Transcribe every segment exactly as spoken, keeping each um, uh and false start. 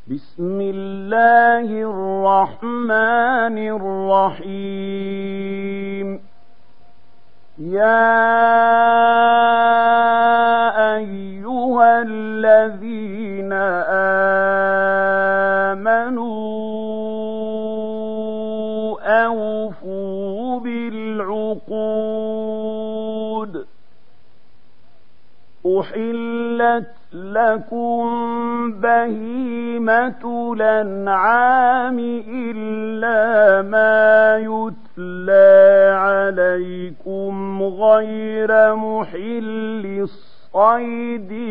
بسم الله الرحمن الرحيم. يا أيها الذين آمنوا أوفوا بالعقود. أحلت لكم بهيمة الأنعام إلا ما يتلى عليكم غير محل الصيد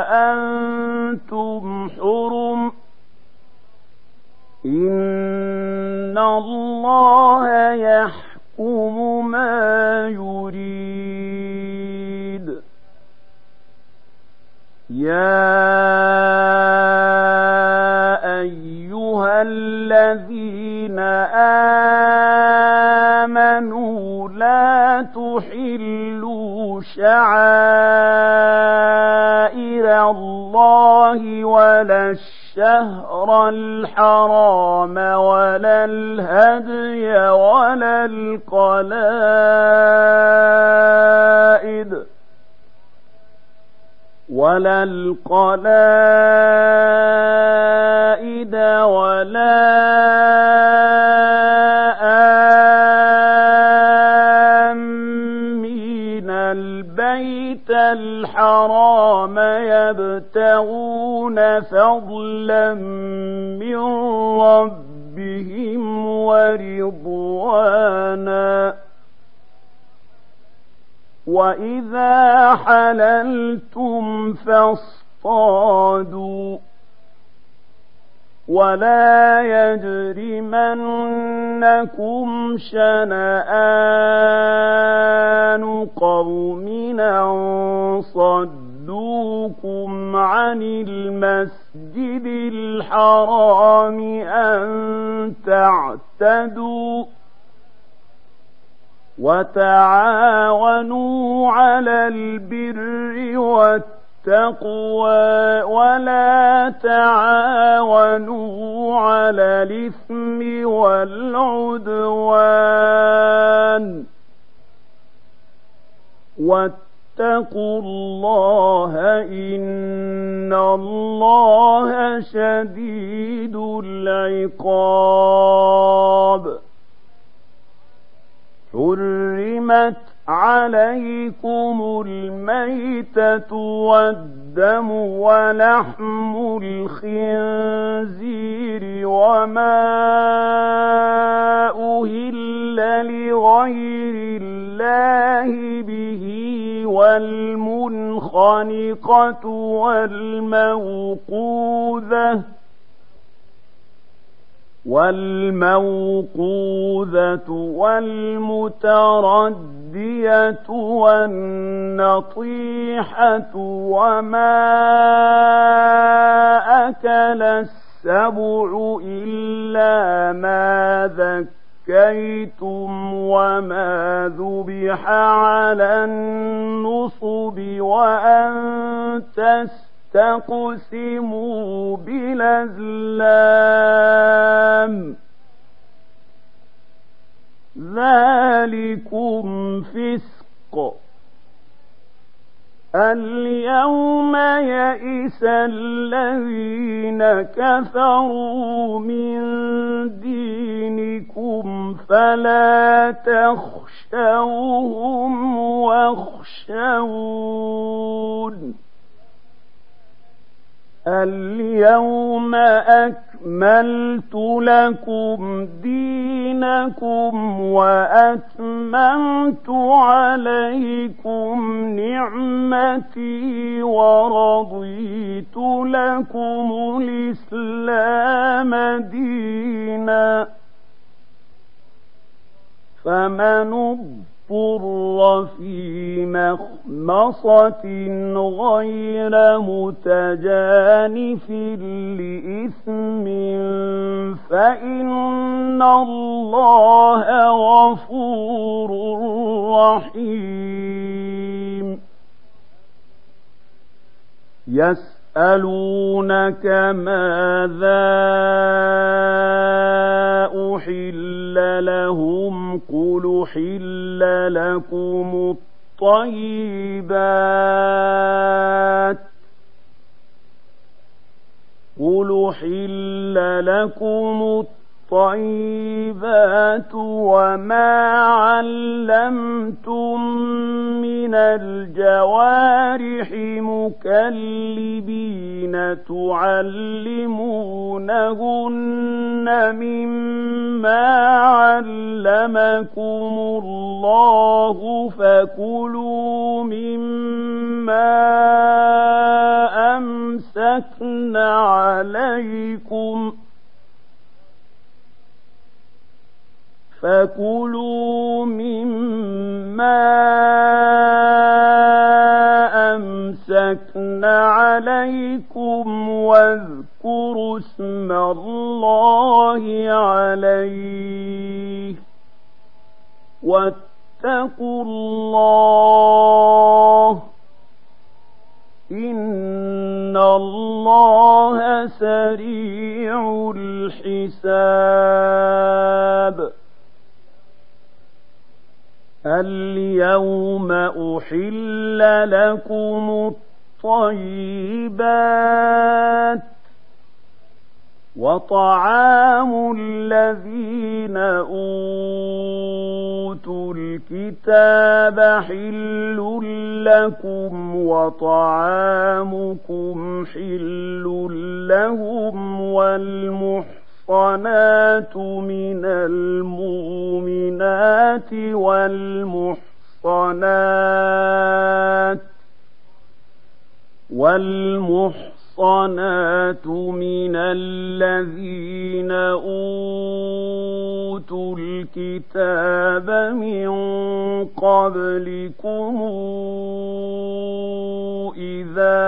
وأنتم حرم. إن الله يحكم ما يريد. يا أيها الذين آمنوا لا تحلوا شعائر الله ولا الشهر الحرام ولا الهدي ولا القلائد ولا القلائد ولا آمين البيت الحرام يبتغون فضلا من ربهم ورضوانا. وإذا حللتم فاصطادوا ولا يجرمنكم شنآن قوم أن صدوكم عن المسجد الحرام أن تعتدوا. وتعاونوا على البر والتقوى ولا تعاونوا على الإثم والعدوان. واتقوا الله إن الله شديد العقاب. حرمت عليكم الميتة والدم ولحم الخنزير وما أهل لغير الله به والمنخنقة والموقوذة والموقوذة والمتردية والنطيحة وما أكل السبع إلا ما ذكيتم وما ذبح على النصب وأن تستقسموا تقسموا بالأزلام. ذلكم فسق. اليوم يئس الذين كفروا من دينكم فلا تخشوهم واخشون. اليوم أكملت لكم دينكم وأتممت عليكم نعمتي ورضيت لكم الإسلام دينا. فمن اضطر في مخمصة غير متجانف لإثم فإن الله غفور رحيم. يسألونك ماذا أحل لهم قل أحل لكم الطيبات قل أحل لكم الطيبات وما علمتم من الجوارح مكلبين تعلمونهن مما علمكم الله فكلوا مما أمسكن عليكم فكلوا مما أمسكن عليكم واذكروا اسم الله عليه واتقوا الله إن الله سريع الحساب. اليوم أحل لكم الطيبات وطعام الذين أوتوا الكتاب حل لكم وطعامكم حل لهم والمحصنات والمحصنات من المؤمنات والمحصنات والمحصنات من الذين أوتوا الكتاب من قبلكم إذا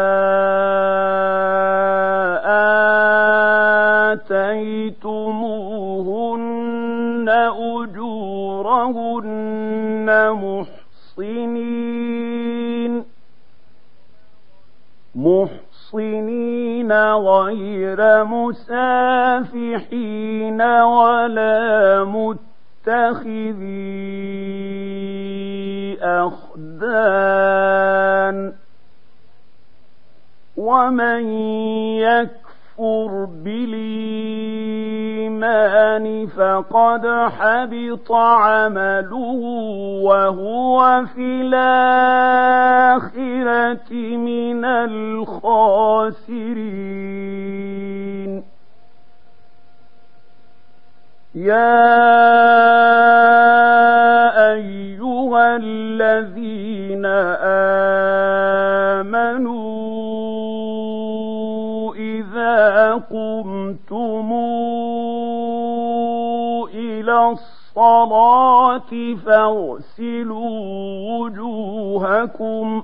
آتيتموهن أجورهن محصنين محصنين غير مسافحين ولا متخذي أخدان ومن يكفر يكفر بالإيمان فقد حبط عمله وهو في الآخرة من الخاسرين. يا أيها الذين آمنوا إذا قمتم إلى الصلاة فاغسلوا وجوهكم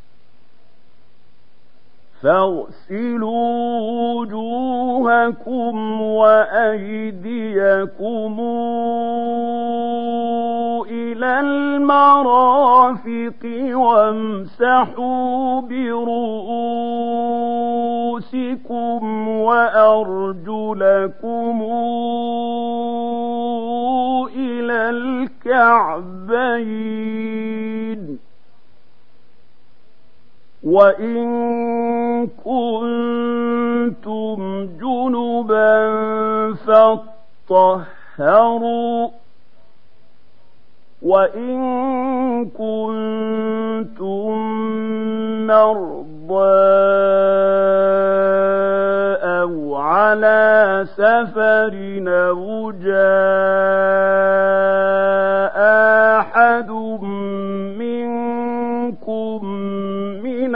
فاغسلوا وجوهكم وأيديكم إلى المرافق وامسحوا برؤوسكم وأرجلكم إلى الكعبين وإن كنتم جنبا فاطهروا وإن كنتم مرضى أو على سفر أو جاء أحد منكم من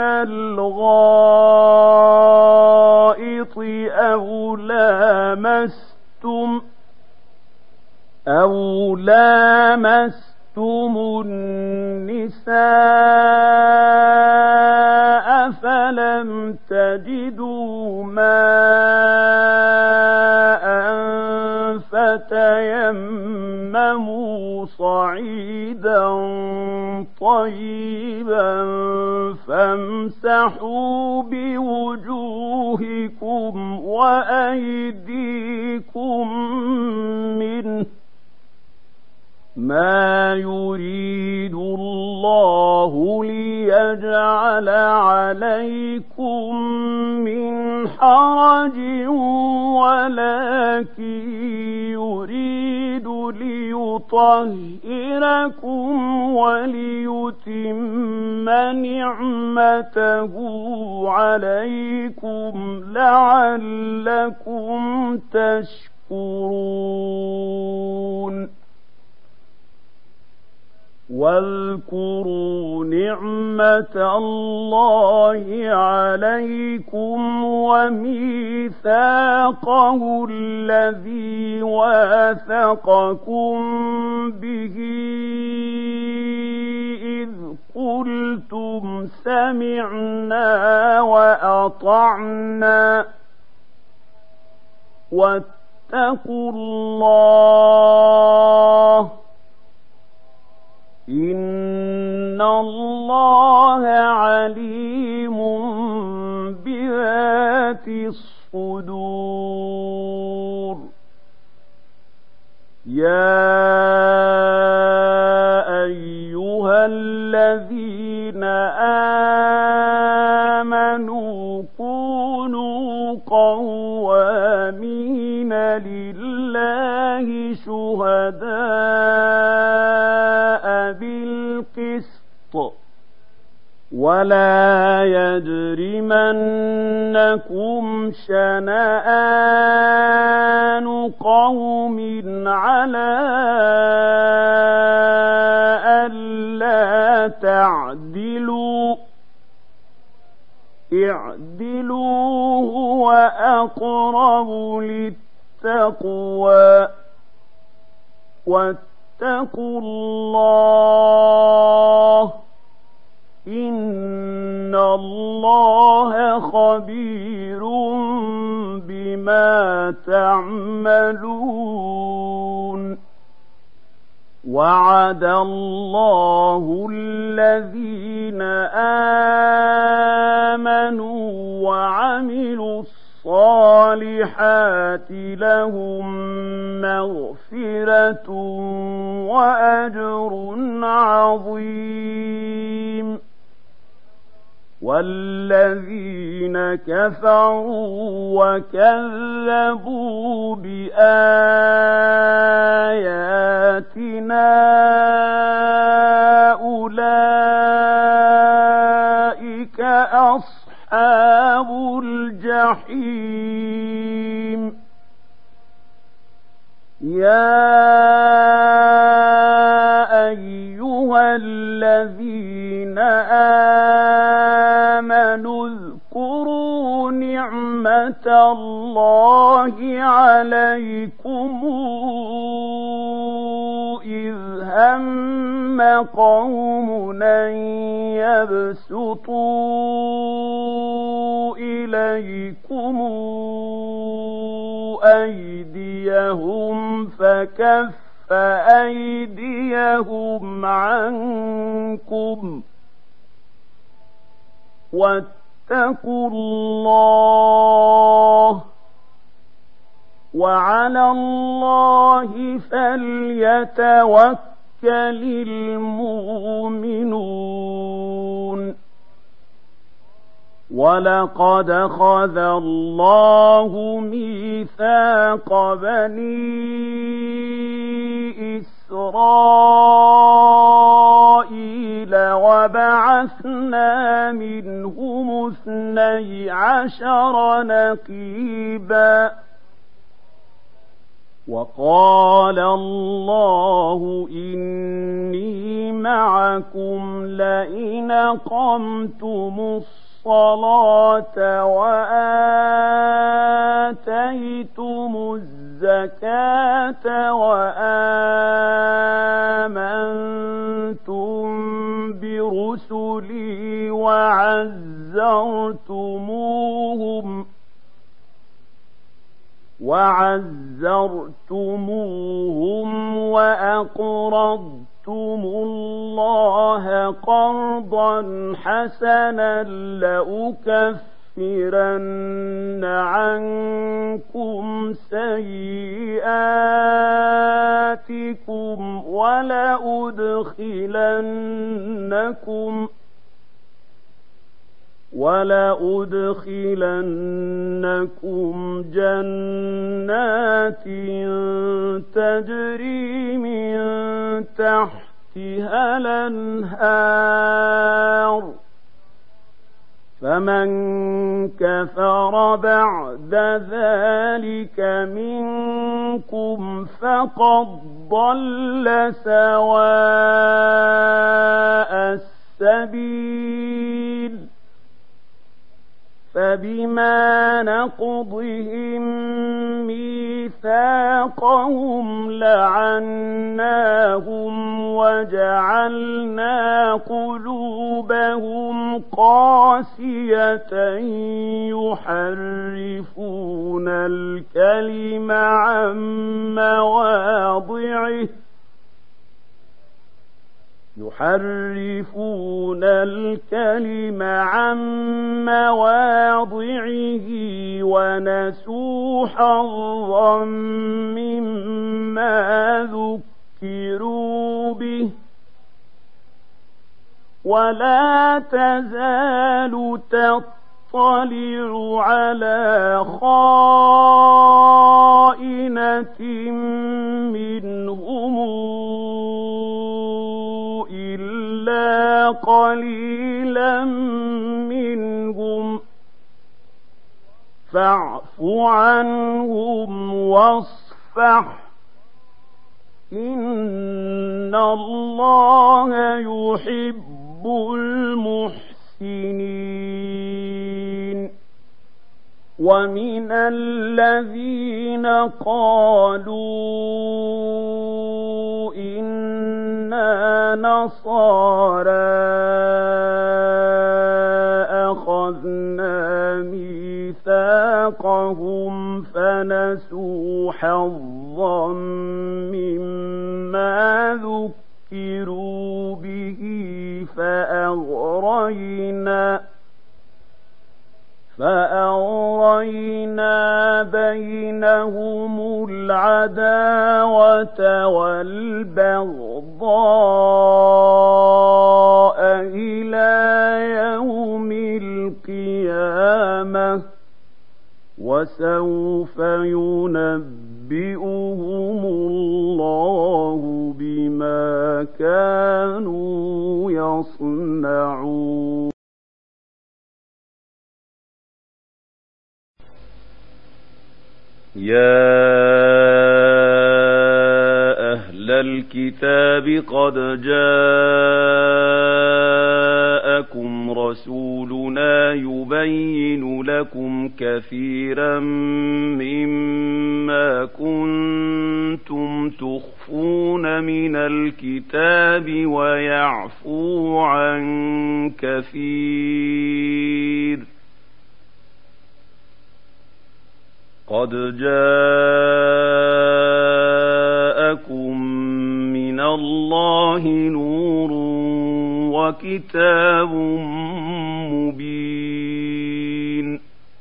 الغائط أو لامستم أو لامستم النساء فلم تجدوا ماء فتيمموا صعيدا طيبا فامسحوا بوجوهكم أَيْدِيَهُمْ وَأَيْدِيكُمْ مِنْهُ مَا يُرِيدُ اللَّهُ لِيَجْعَلَ عَلَيْكُمْ مِنْ حَرَجٍ وَلَكِنْ يُرِيدُ لِيُطَهِّرَكُمْ وَلِيُتِمَّ نِعْمَتَهُ عَلَيْكُمْ لَعَلَّكُمْ تَشْكُرُونَ واذكروا نعمة الله عليكم وميثاقه الذي واثقكم به إذ قلتم سمعنا وأطعنا واتقوا الله إن الله عليم بذات الصدور يا أيها الذين آمنوا كونوا قوامين لله شهداء بالقسط ولا يجرمنكم شنآن قوم على ألا تعدلوا اعدلوا هو أقرب للتقوى واتقوا الله إن الله خبير بما تعملون وعد الله الذين آمنوا وعملوا الصالحات لهم مغفرة وأجر عظيم والذين كفروا وكذبوا بآياتنا أولئك أصحاب الجحيم يا أيها الذين آمنوا اذكروا نعمة الله عليكم إذ هم قوم أن يبسطوا إليكم أيديهم فكف أيديهم عنكم واتقوا الله وعلى الله فليتوكل المؤمنون ولقد أخذ الله ميثاق بني إسرائيل وبعثنا منهم اثني عشر نقيبا وقال الله إني معكم لئن أقمتم الصلاة وآتيتم الزكاة وآمنتم برسلي وعزرتموهم وعزرتموهم وأقرضتم الله قرضا حسنا لأكفرن لَأُكَفِّرَنَّ عَنكُمْ سَيِّئَاتِكُمْ وَلَأُدْخِلَنَّكُمْ وَلَأُدْخِلَنَّكُمْ جَنَّاتٍ تَجْرِي مِن تَحْتِهَا الْأَنْهَارُ فَمَن كَفَرَ بَعْدَ ذَلِكَ مِنكُمْ فَقَدْ ضَلَّ سَوَاءَ السَّبِيلِ فَبِمَا نَقْضِهِم مِّيثَاقَهُمْ لَعَنَّاهُمْ وَجَعَلْنَا قُلُوبَهُمْ قَاسِيَةً يُحَرِّفُونَ الْكَلِمَ عَن مَّوَاضِعِهِ يحرفون الكلم عن مواضعه ونسوا حظا مما ذكروا به ولا تزال تطلع على خائنة منهم إلا قليلا منهم فاعف عنهم واصفح إن الله يحب المحسنين ومن الذين قالوا إنا نصارى أخذنا ميثاقهم فنسوا حظا مما ذكروا به فأغرينا فأغرينا بينهم العداوة والبغضاء إلى يوم القيامة وسوف ينبئهم الله بما كانوا يصنعون. يا أهل الكتاب قد جاءكم رسولنا يبين لكم كثيرا مما كنتم تخفون من الكتاب ويعفو عن كثير قد جاءكم من الله نور وكتاب مبين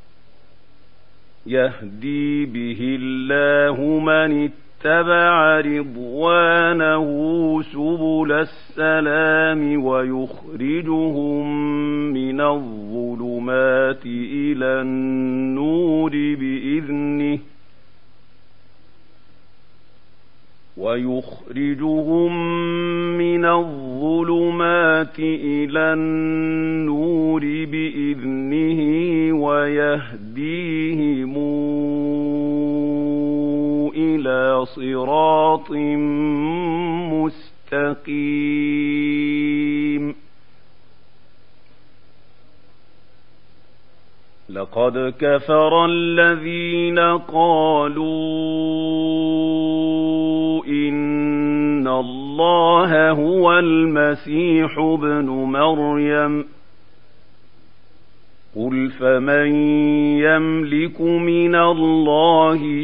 يهدي به الله من اتبع رضوانه سبل السلام ويخرجهم من الظلمات إلى النور بإذنه ويخرجهم من الظلمات إلى النور بإذنه ويهديهم إلى صراط مستقيم. لقد كفر الذين قالوا إن الله هو المسيح ابن مريم قل فمن يملك من الله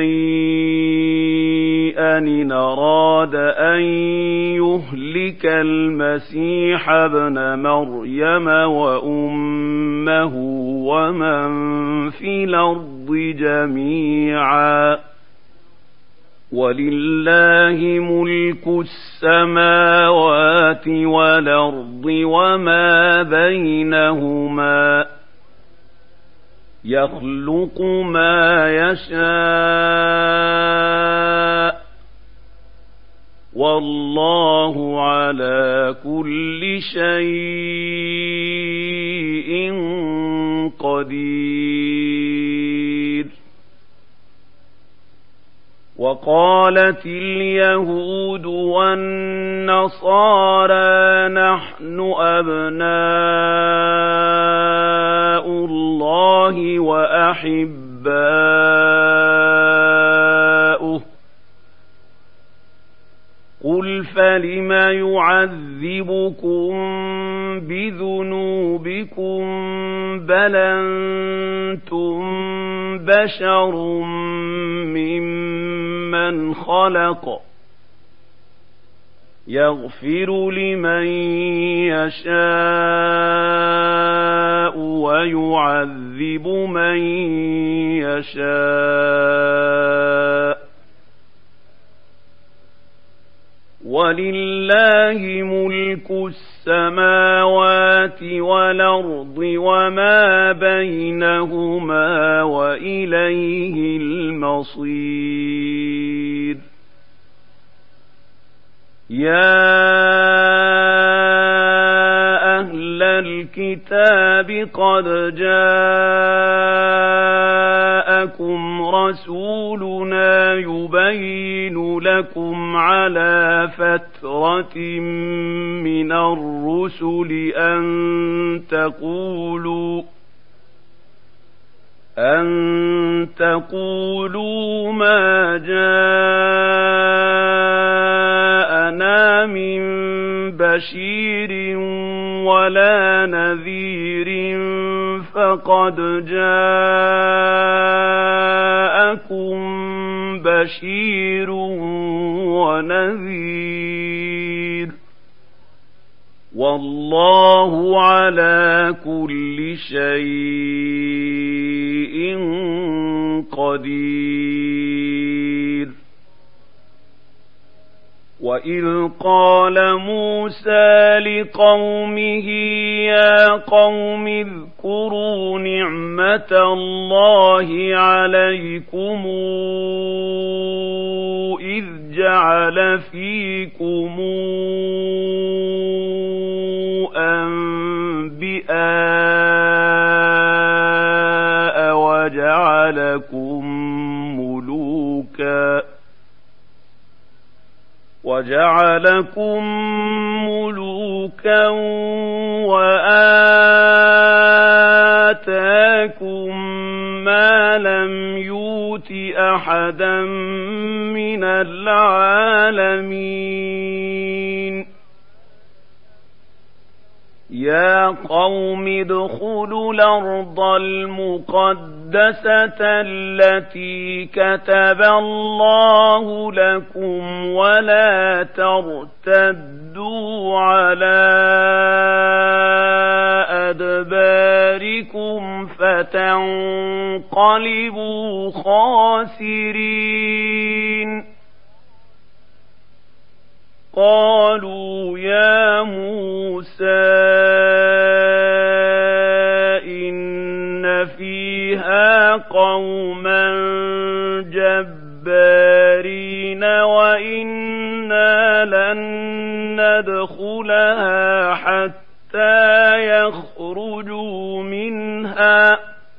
شيئا إن أراد أن يهلك المسيح ابن مريم وأمه ومن في الأرض جميعا ولله ملك السماوات والأرض وما بينهما يخلق ما يشاء والله على كل شيء قدير. وقالت اليهود والنصارى نحن أبناء الله وأحباؤه قل فلم يعذبكم بذنوبكم بل أنتم بشر ممن خلق يغفر لمن يشاء ويعذب من يشاء ولله ملك السماوات والأرض وما بينهما وإليه المصير. يا أهل الكتاب قد جاءكم رسولنا يبين لكم على فترة من الرسل أن تقولوا أن تقولوا ما جاءنا من بشير ولا نذير فقد جاءكم بشير ونذير والله على كل شيء قدير. وإذ قال موسى لقومه يا قوم اذكروا نعمة الله عليكم إذ جعل فيكم أنبياء وجعلكم ملوكا وجعلكم ملوكا وآتاكم ما لم يؤت أحدا من العالمين. يا قوم ادخلوا الأرض المقدسة التي كتب الله لكم ولا ترتدوا على أدباركم فتنقلبوا خاسرين. قالوا يا موسى إن فيها قوما جبارين وإنا لن ندخلها حتى يخرجوا منها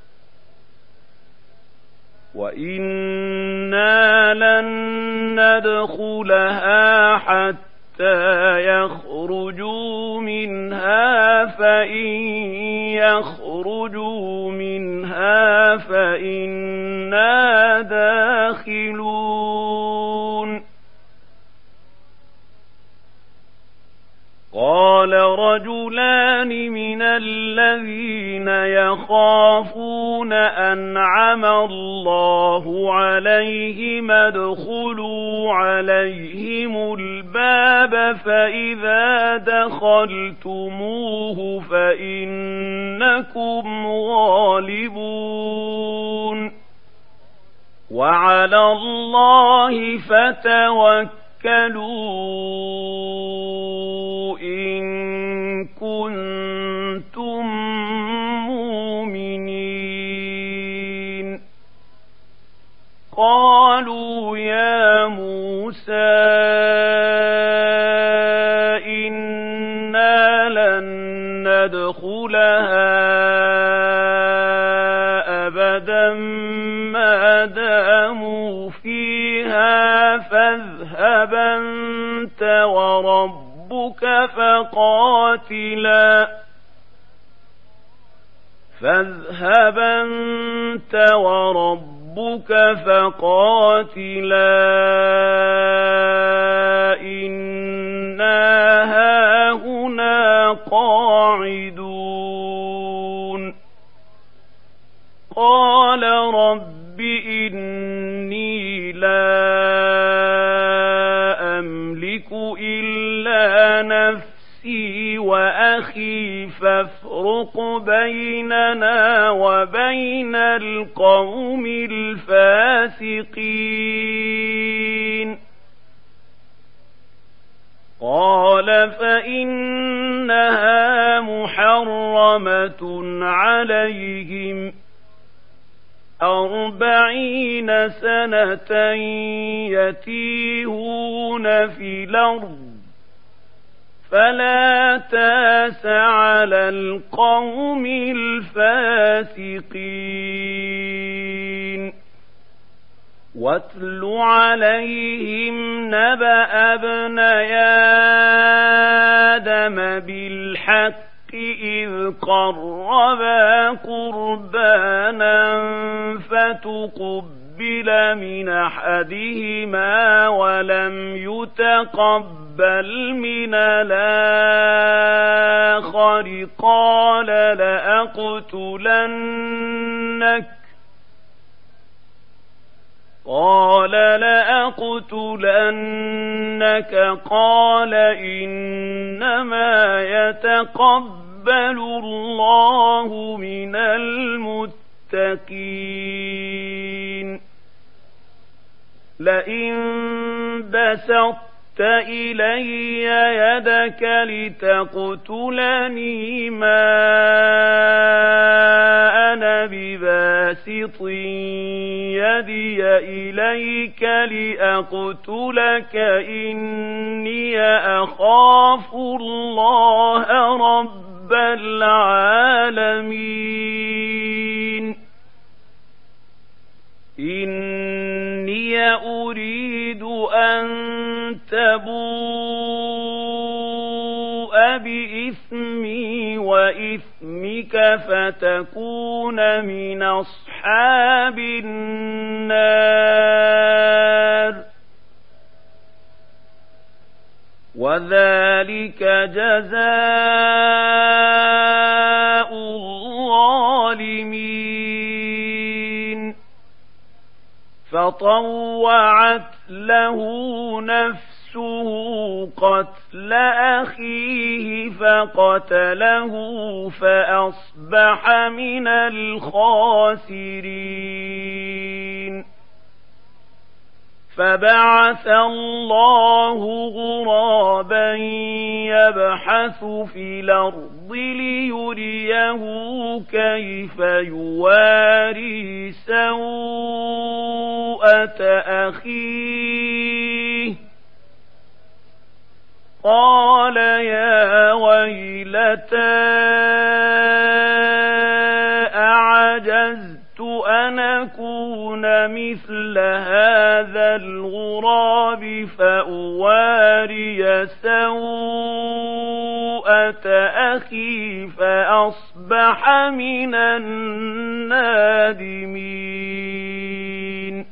وإنا لن ندخلها حتى يخرجوا منها فإن يخرجوا منها فإنا داخلون. قال رجلان من الذين يخافون أنعم الله عليهم ادخلوا عليهم الباب فإذا دخلتموه فإنكم غالبون وعلى الله فتوكلوا إن كنتم مؤمنين قالوا يا موسى إنا لن ندخلها أبدا ما داموا فيها فاذهب أنت وربك فقاتلا فاذهب أنت وربك فقاتلا إنا هاهنا قاعدون قال رب إني لا أملك إلا نفسي وأخي فافرق بيننا وبين القوم الفاسقين قال فإنها محرمة عليهم أربعين سنة يتيهون في الأرض فلا تاس على القوم الفاسقين واتل عليهم نبأ ابني آدم بالحق إذ قربا قربانا فتقبل من أحدهما ولم يتقبل من الآخر قال لأقتلنك قال لأقتلنك قال إنما يتقبل الله من المتقين لئن بسطت إلي يدك لتقتلني ما أنا بباسط يدي إليك لأقتلك إني أخاف الله رب العالمين إني أريد أن تبوء بإثمي وإثمك فتكون من أصحاب النار وذلك جزاء الظالمين فطوعت له نفسه قتل أخيه فقتله فأصبح من الخاسرين فبعث الله غرابا يبحث في الأرض ليريه كيف يواري سوءة أخيه قال يا ويلتى أعجزت أن أكون مثل هذا الغراب فأواري سوءة أخي فأصبح من النادمين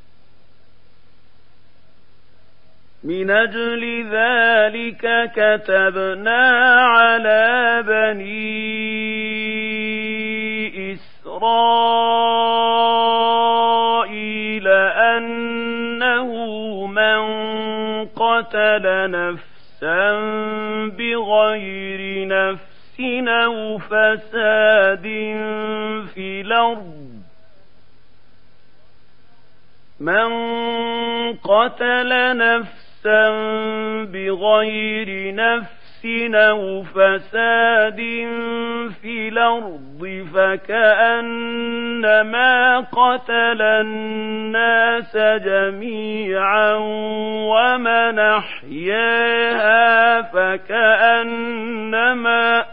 من أجل ذلك كتبنا على بني إسرائيل إسرائيل أنه من قتل نفسا بغير نفس أو فساد في الأرض من قتل نفسا بغير نفس أو فساد في الأرض فكأنما قتل الناس جميعا ومن أحياها فكأنما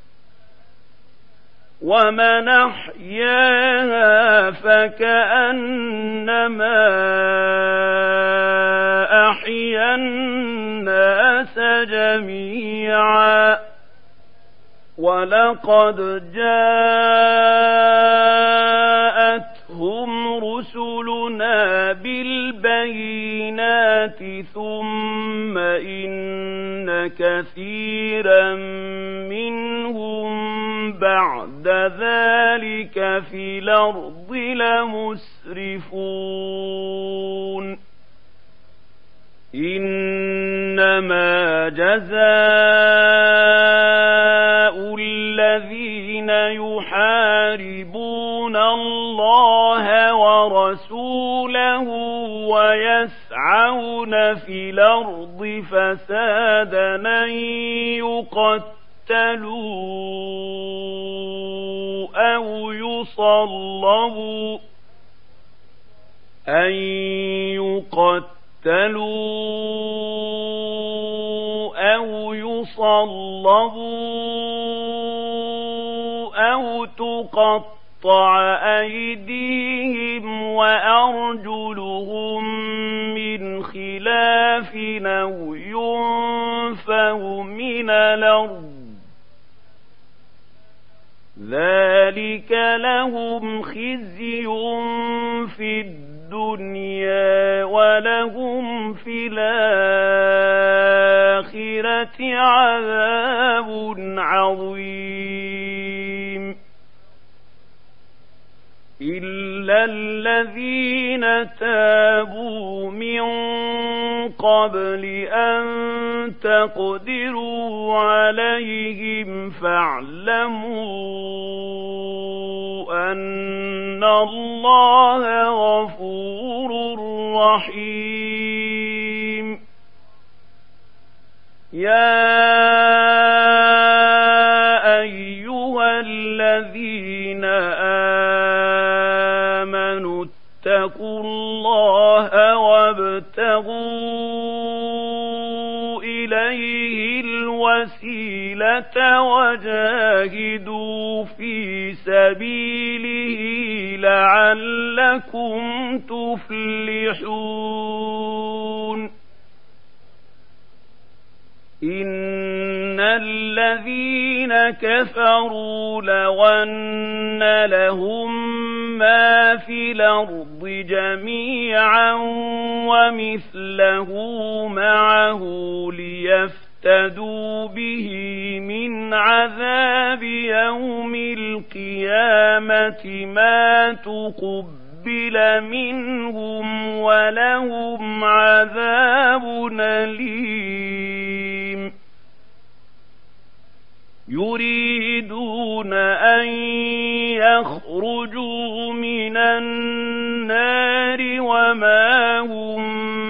ومن أحياها فكأنما أحيا الناس جميعا ولقد جاءتهم رسلنا بالبينات ثم إن كثيرا منهم بعد ذلك في الأرض لمسرفون إنما جزاء الذين يحاربون الله ورسوله ويسعون في الأرض فسادا أن يقتلوا أو يصلبوا أن يقتلوا أو يصلبوا أو تقطع أيديهم وأرجلهم من خلاف أو ينفوا من الأرض ذلك لهم خزي في الدنيا ولهم في الآخرة عذاب عظيم إلا الذين تابوا من قبل أن تقدروا عليهم فاعلموا أن الله غفور رحيم يا أيها الذين آمنوا اتقوا الله وابتغوا إليه الوسيلة وجاهدوا في سبيله لعلكم تفلحون إن الذين كفروا لو أن لهم ما في الأرض جميعا ومثله معه ليفتدوا به من عذاب يوم القيامة ما تقبل منهم ولهم عذاب أليم يريدون أن يخرجوا من النار وما هم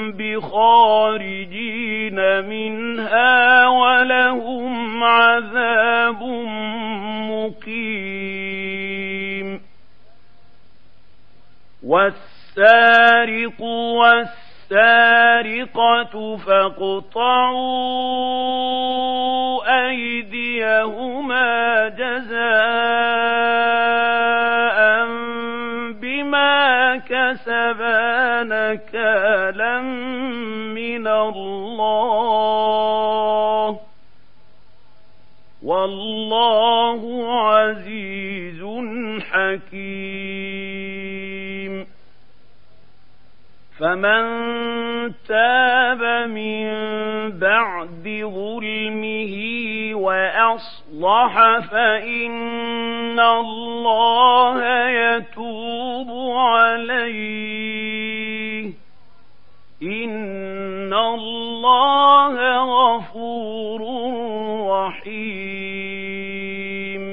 بخارجين منها ولهم عذاب مقيم والسارق والسارق السارقة فاقطعوا أيديهما جزاء بما كسبا نكالا من الله والله عزيز حكيم فمن تاب من بعد ظلمه وأصلح فإن الله يتوب عليه إن الله غفور رحيم.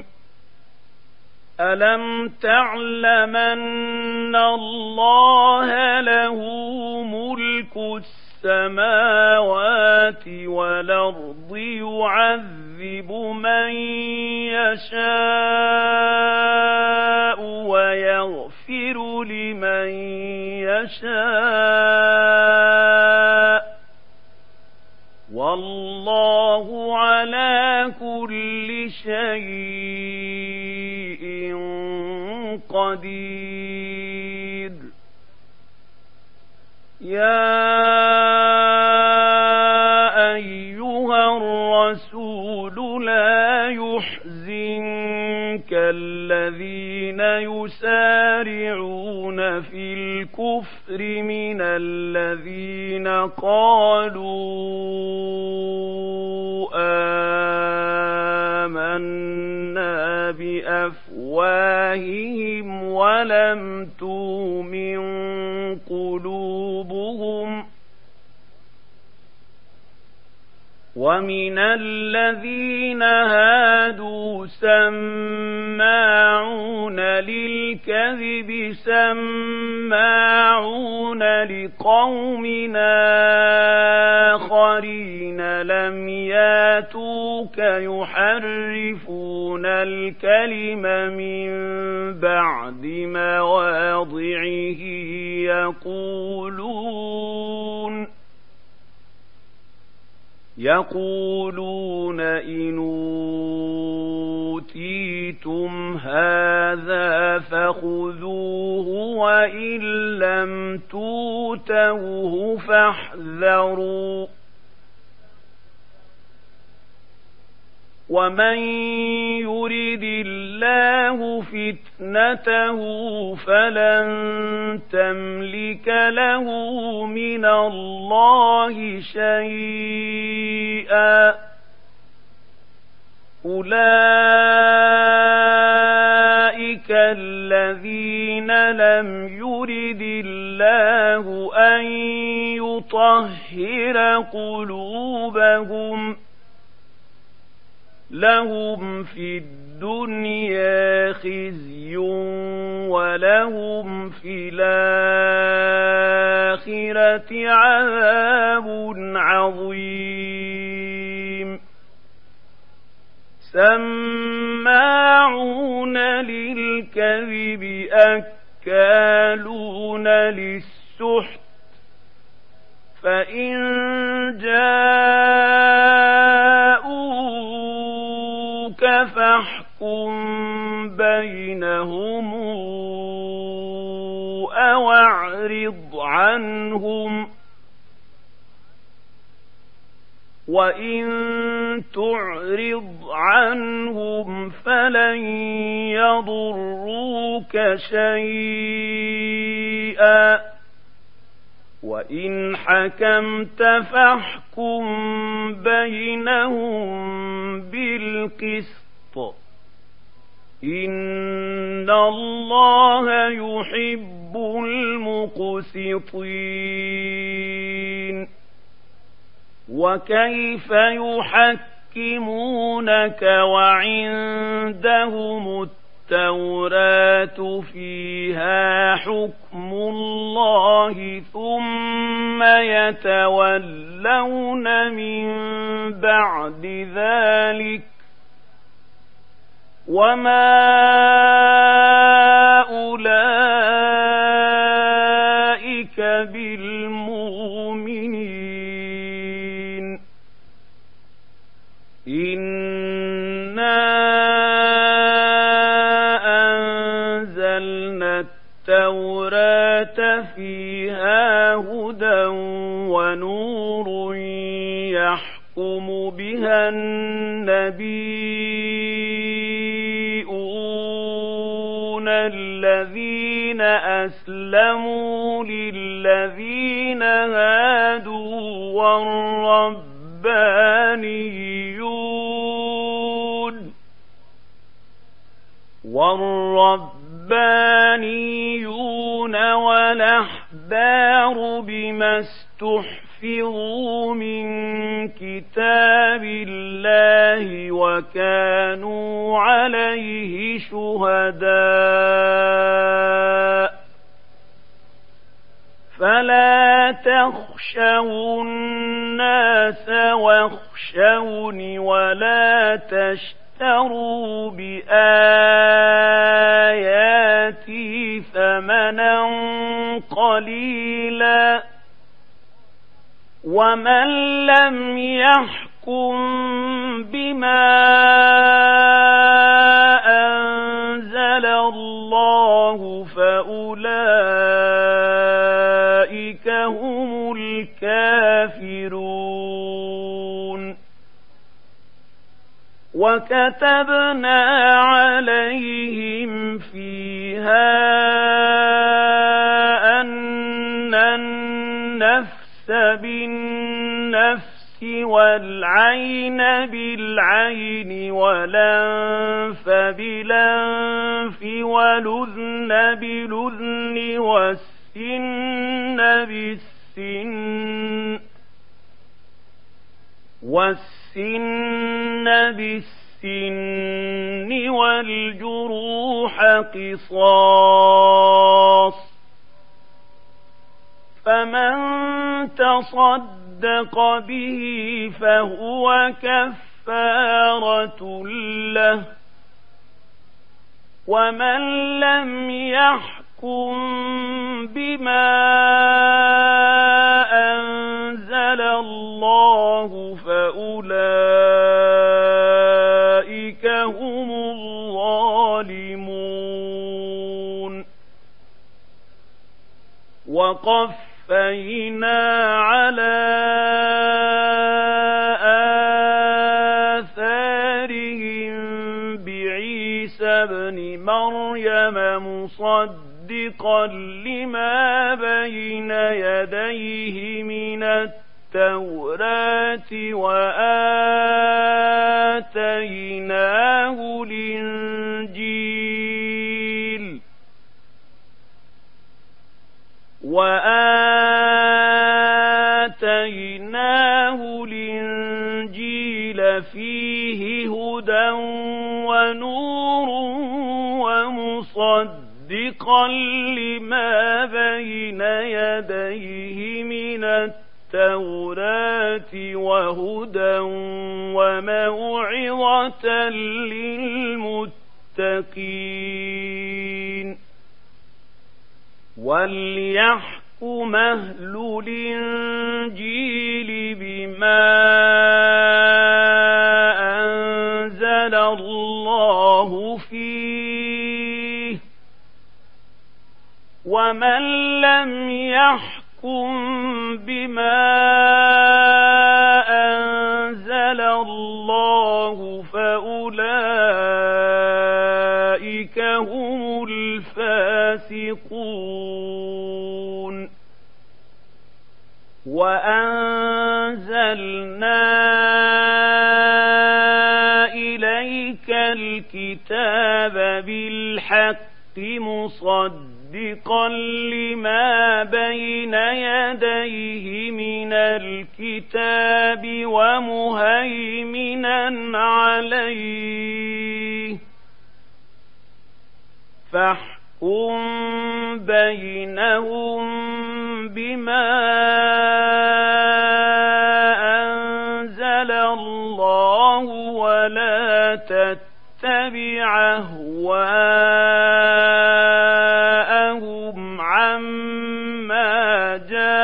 ألم تعلم أن الله له ملك السماوات والأرض يعذب من يشاء ويغفر لمن يشاء والله على كل شيء قدير. يا أيها الرسول لا يحزنك الذين يسارعون في الكفر من الذين قالوا آمنا بأفواههم ولم تؤمن قلوبهم ومن الذين هادوا سماعون للكذب سماعون لقوم آخرين لم ياتوك يحرفون الكلم من بعد مواضعه يقولون يقولون إن أوتيتم هذا فخذوه وإن لم تؤتوه فاحذروا ومن يرد الله فتنته فلن تملك له من الله شيئا أولئك الذين لم يرد الله أن يطهر قلوبهم لهم في الدنيا خزي ولهم في الآخرة عذاب عظيم. سماعون للكذب أكالون للسحت فإن جاءوك فاحكم بينهم أو أعرض عنهم وإن تعرض عنهم فلن يضروك شيئا وإن حكمت فاحكم بينهم بالقسط إن الله يحب المقسطين. وكيف يحكمونك وعندهم التوراة فيها حكم الله ثم يتولون من بعد ذلك وما أولئك بالمؤمنين. إنا أنزلنا التوراة فيها هدى ونور يحكم بها النبيون الذين أسلموا للذين هادوا والربانيون الأحبار بما استحفظوا من كتاب الله وكانوا عليه شهداء فلا تخشوا الناس واخشوني ولا تشتروا بآياتي ثمنا قليلا ومن لم يحكم بما أنزل الله فأولئك هم الكافرون وكتبنا عليهم فيها أن النفس بالنفس والعين بالعين والأنف بالأنف والأذن بالأذن والسن بالسن والسن بالسن والجروح قصاص فمن تصدق به فهو كفارة له ومن لم يحكم بما أنزل الله فأولئك هم الظالمون وقفينا على آثارهم بعيسى ابن مريم مصدقا لما بين يديه من التوراة وآتيناه الإنجيل وآتيناه الإنجيل فيه هدى ونور ومصدقا لما بين يديه من التوراة وهدى وموعظة للمتقين وليحكم أهل الإنجيل بما أنزل الله فيه ومن لم يحكم بما أنزل الله فأولئك هم الفاسقون وأنزلنا إليك الكتاب بالحق مصدقا لما بين يديه من الكتاب ومهيمنا عليه فاحكم بينهم بما أنزل الله ولا تتبع أهواءهم عما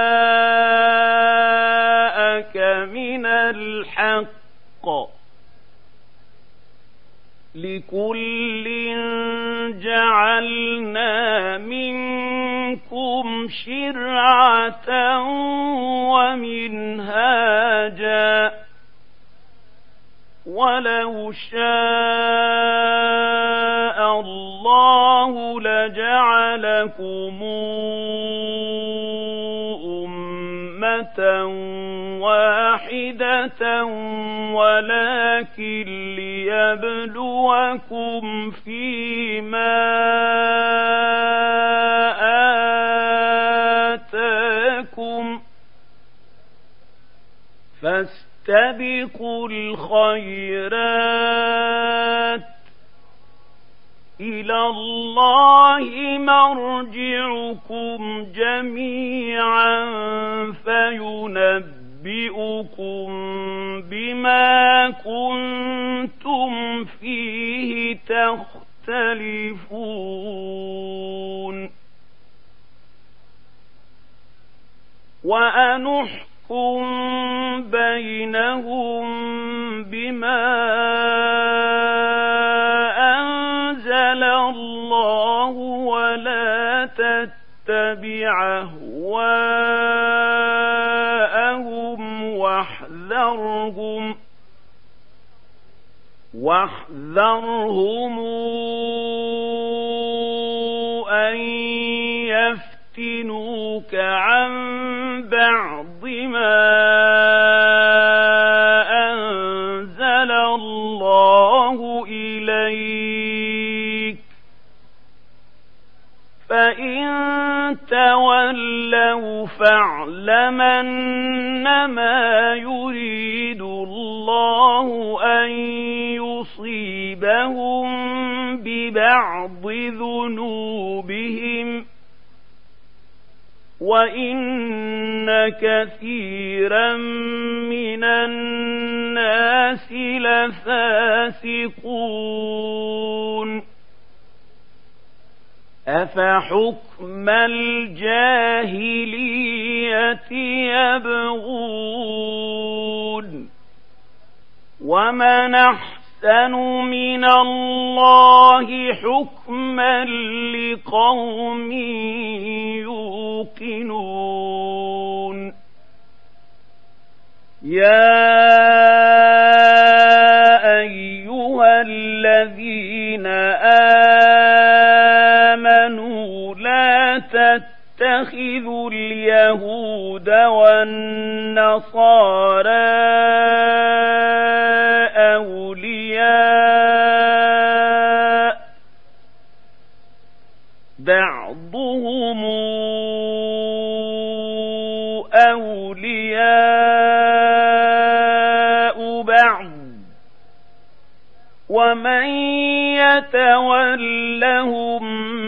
جاءك من الحق لكل جعلنا منكم شرعة ومنهاجا ولو شاء الله لجعلكم أمة واحدة ولكن ليبلوكم فيما فاستبقوا الخيرات إلى الله مرجعكم جميعا فينبئكم بما كنتم فيه تختلفون وأنحكم بينهم بما أنزل الله ولا تتبع أهواءهم واحذرهم واحذرهم أن يفتنوك عن بعض ما أنزل الله إليك فإن تولوا فاعلم أنما يريد الله أن يصيبهم ببعض ذنوبهم وإن كثيرا من الناس لفاسقون أفحكم الجاهلية يبغون ومن أحسن من الله حكما لقوم يوقنون يا أيها الذين آمنوا لا تتخذوا اليهود والنصارى أولياء بعضهم أولياء بعض ومن يتولهم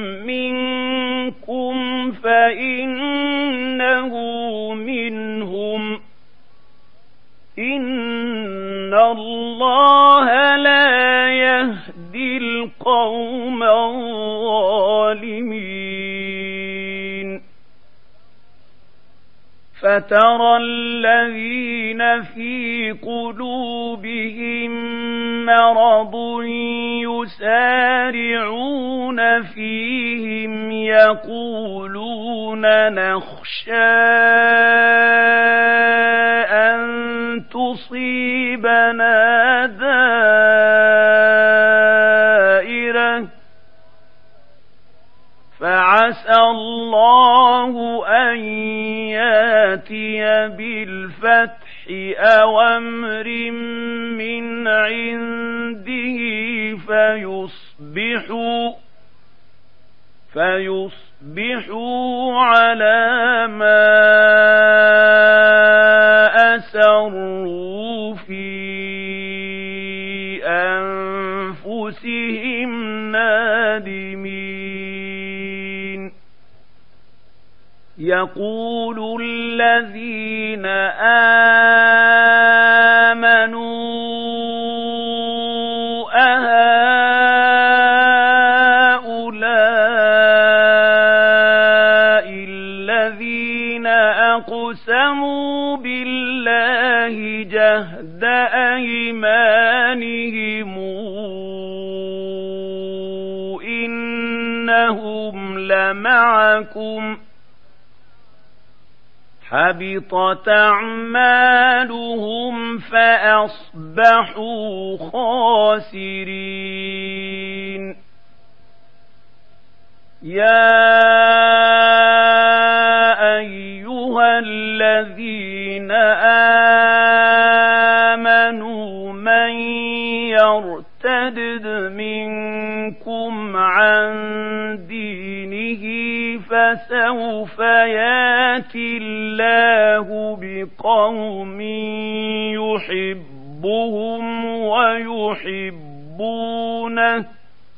منكم فإنه منهم إن الله لا يهدي القوم الظالمين فترى الذين في قلوبهم مرض يسارعون فيهم يقولون نخشى أن تصيبنا دائرة فعسى الله أن ياتي بالفتح أو أمر من عنده فيصبحوا فيصبحوا على ما أسروا في أنفسهم نادمين يقول الذين آمنوا أهؤلاء الذين أقسموا بالله جهد أيمانهم إنهم لمعكم حبطت أعمالهم فأصبحوا خاسرين يا أيها الذين آمنوا من يرتد منكم عن دينه فسوف يأتي يأت الله بقوم يحبهم ويحبونه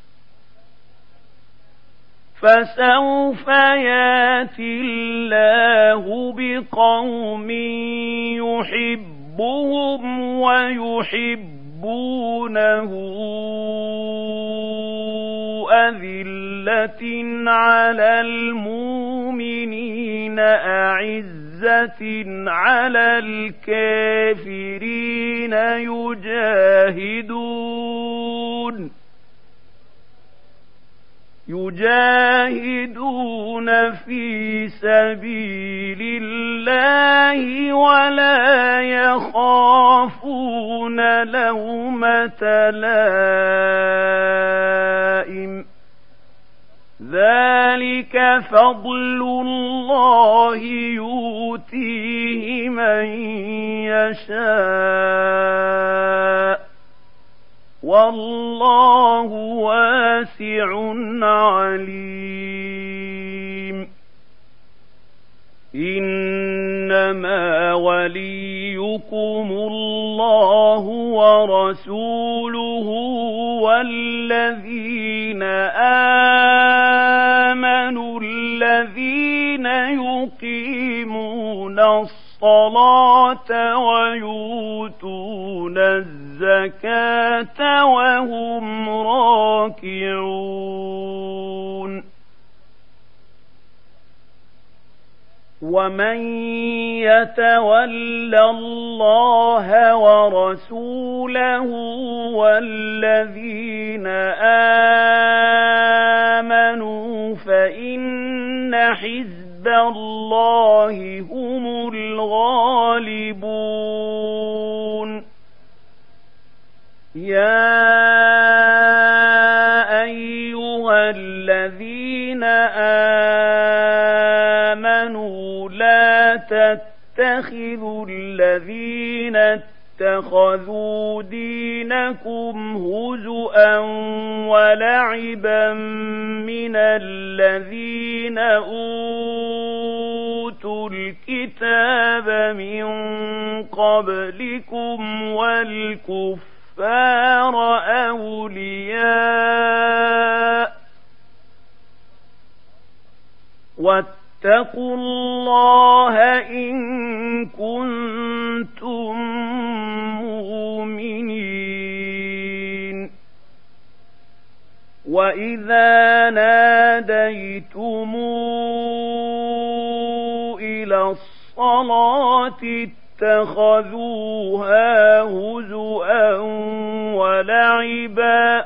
فسوف يأتي الله بقوم يحبهم ويحبونه أذلة على المؤمنين أعزة على الكافرين يجاهدون يجاهدون في سبيل الله ولا يخافون لومة لائم ذلك فضل الله يؤتيه من يشاء والله واسع عليم إنما وليكم الله ورسوله والذين آمنوا الذين يقيمون الصلاة ويؤتون الزكاة وهم راكعون ومن يتول الله ورسوله والذين آمنوا فإن حزب الله هم الغالبون يا أيها الذين آمنوا لا تتخذوا الذين اتخذوا دينكم هزؤا ولعبا من الذين أوتوا الكتاب من قبلكم والكفار أولياء واتقوا الله إن كنتم مؤمنين وإذا ناديتم إلى الصلاة اتخذوها هزؤا ولعبا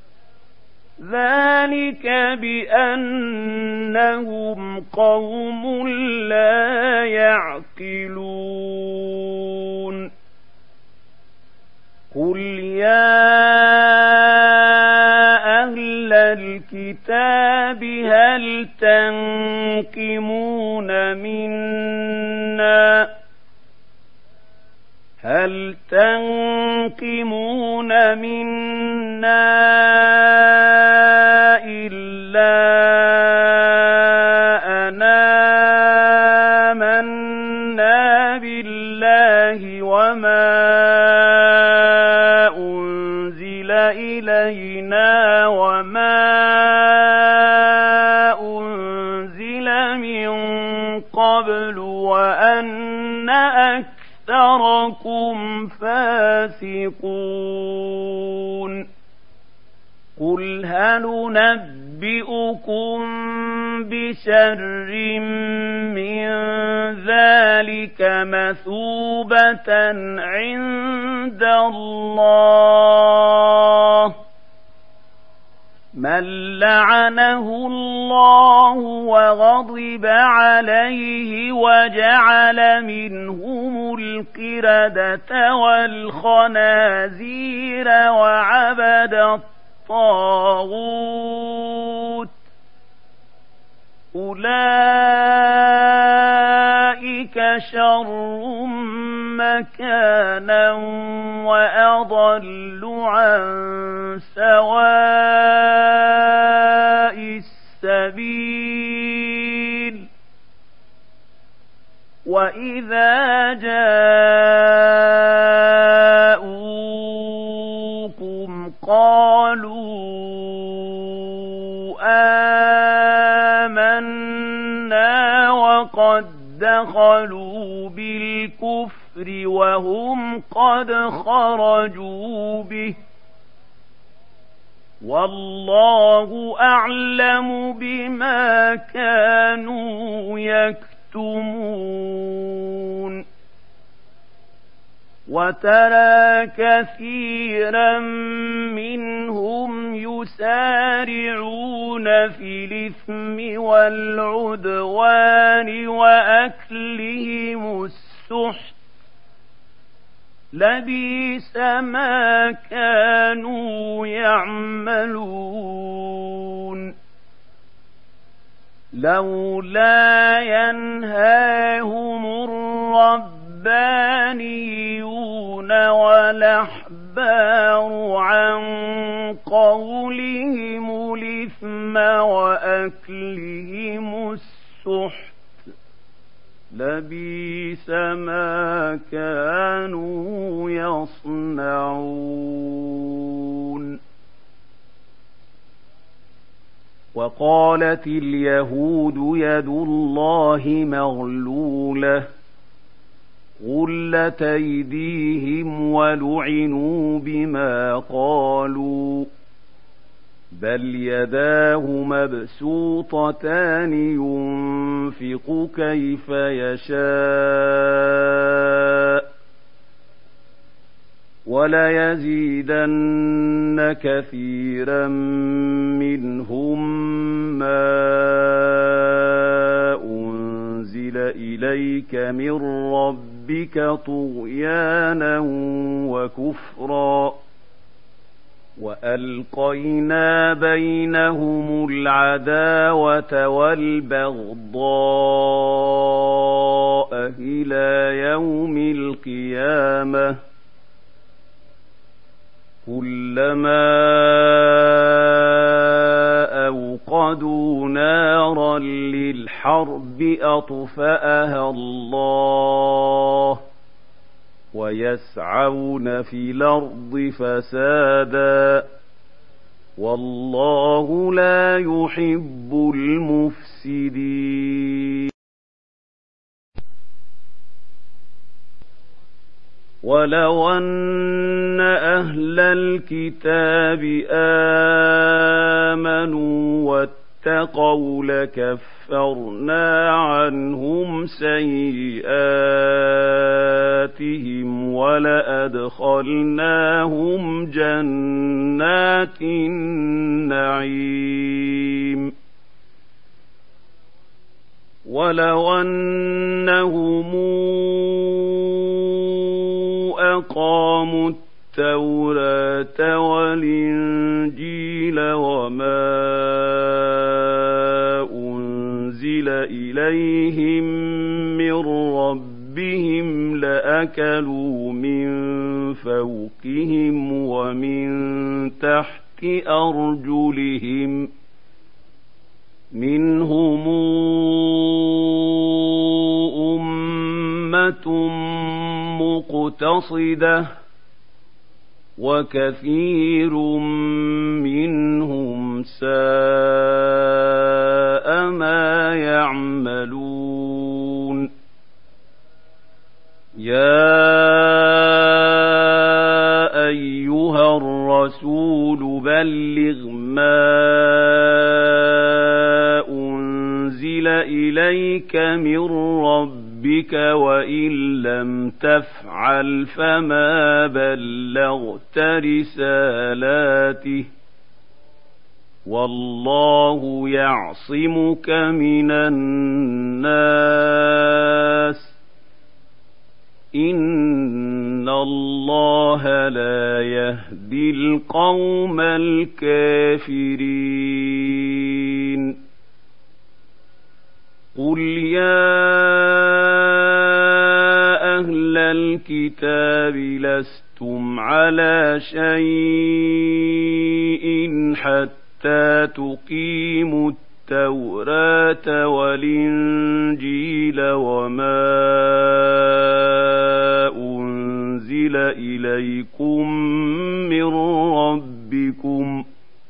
ذلك بأنهم قوم لا يعقلون قل يا أهل الكتاب هل تنقمون منا هل تنقمون منا إلا أن آمنا بالله وما أنزل إلينا وما أنزل من قبل وأن أكثركم فاسقون قل هل ننبئكم بشر من ذلك مثوبة عند الله من لعنه الله وغضب عليه وجعل منهم القردة والخنازير وعبد الطاغوت أولئك شر مكانا وأضل عن سواء السبيل وإذا جاءوكم قالوا آمنا وقد دخلوا بالكفر وهم قد خرجوا به والله أعلم بما كانوا يكتمون وترى كثيرا منهم يسارعون في الإثم والعدوان وأكلهم السحت لبئس ما كانوا يعملون لولا ينهاهم الربانيون والأحبار عن قولهم الإثم وأكلهم السحت لبئس ما كانوا يصنعون وقالت اليهود يد الله مغلولة غلت أيديهم ولعنوا بما قالوا بل يداه مبسوطتان ينفق كيف يشاء وليزيدن كثيرا منهم ما أنزل إليك من ربك طغيانا وكفرا وألقينا بينهم العداوة والبغضاء إلى يوم القيامة كلما أوقدوا نارا للحرب أطفأها الله ويسعون في الأرض فسادا والله لا يحب المفسدين ولو أن أهل الكتاب آمنوا واتقوا لكفرنا عنهم سيئاتهم ولأدخلناهم جنات النعيم ولو أنهم أقاموا التوراة والإنجيل وما أنزل إليهم من ربهم لأكلوا من فوقهم ومن تحت أرجلهم منهم أمة مقتصدة وكثير منهم ساء ما يعملون يا أيها الرسول بلغ ما أنزل إليك من ربك وإن لم تفعل فما بلغت رسالاته والله يعصمك من الناس إن الله لا يهدي القوم الكافرين قل يا أهل الكتاب لستم على شيء حتى تقيموا التوراة والإنجيل وما أنزل إليكم من ربكم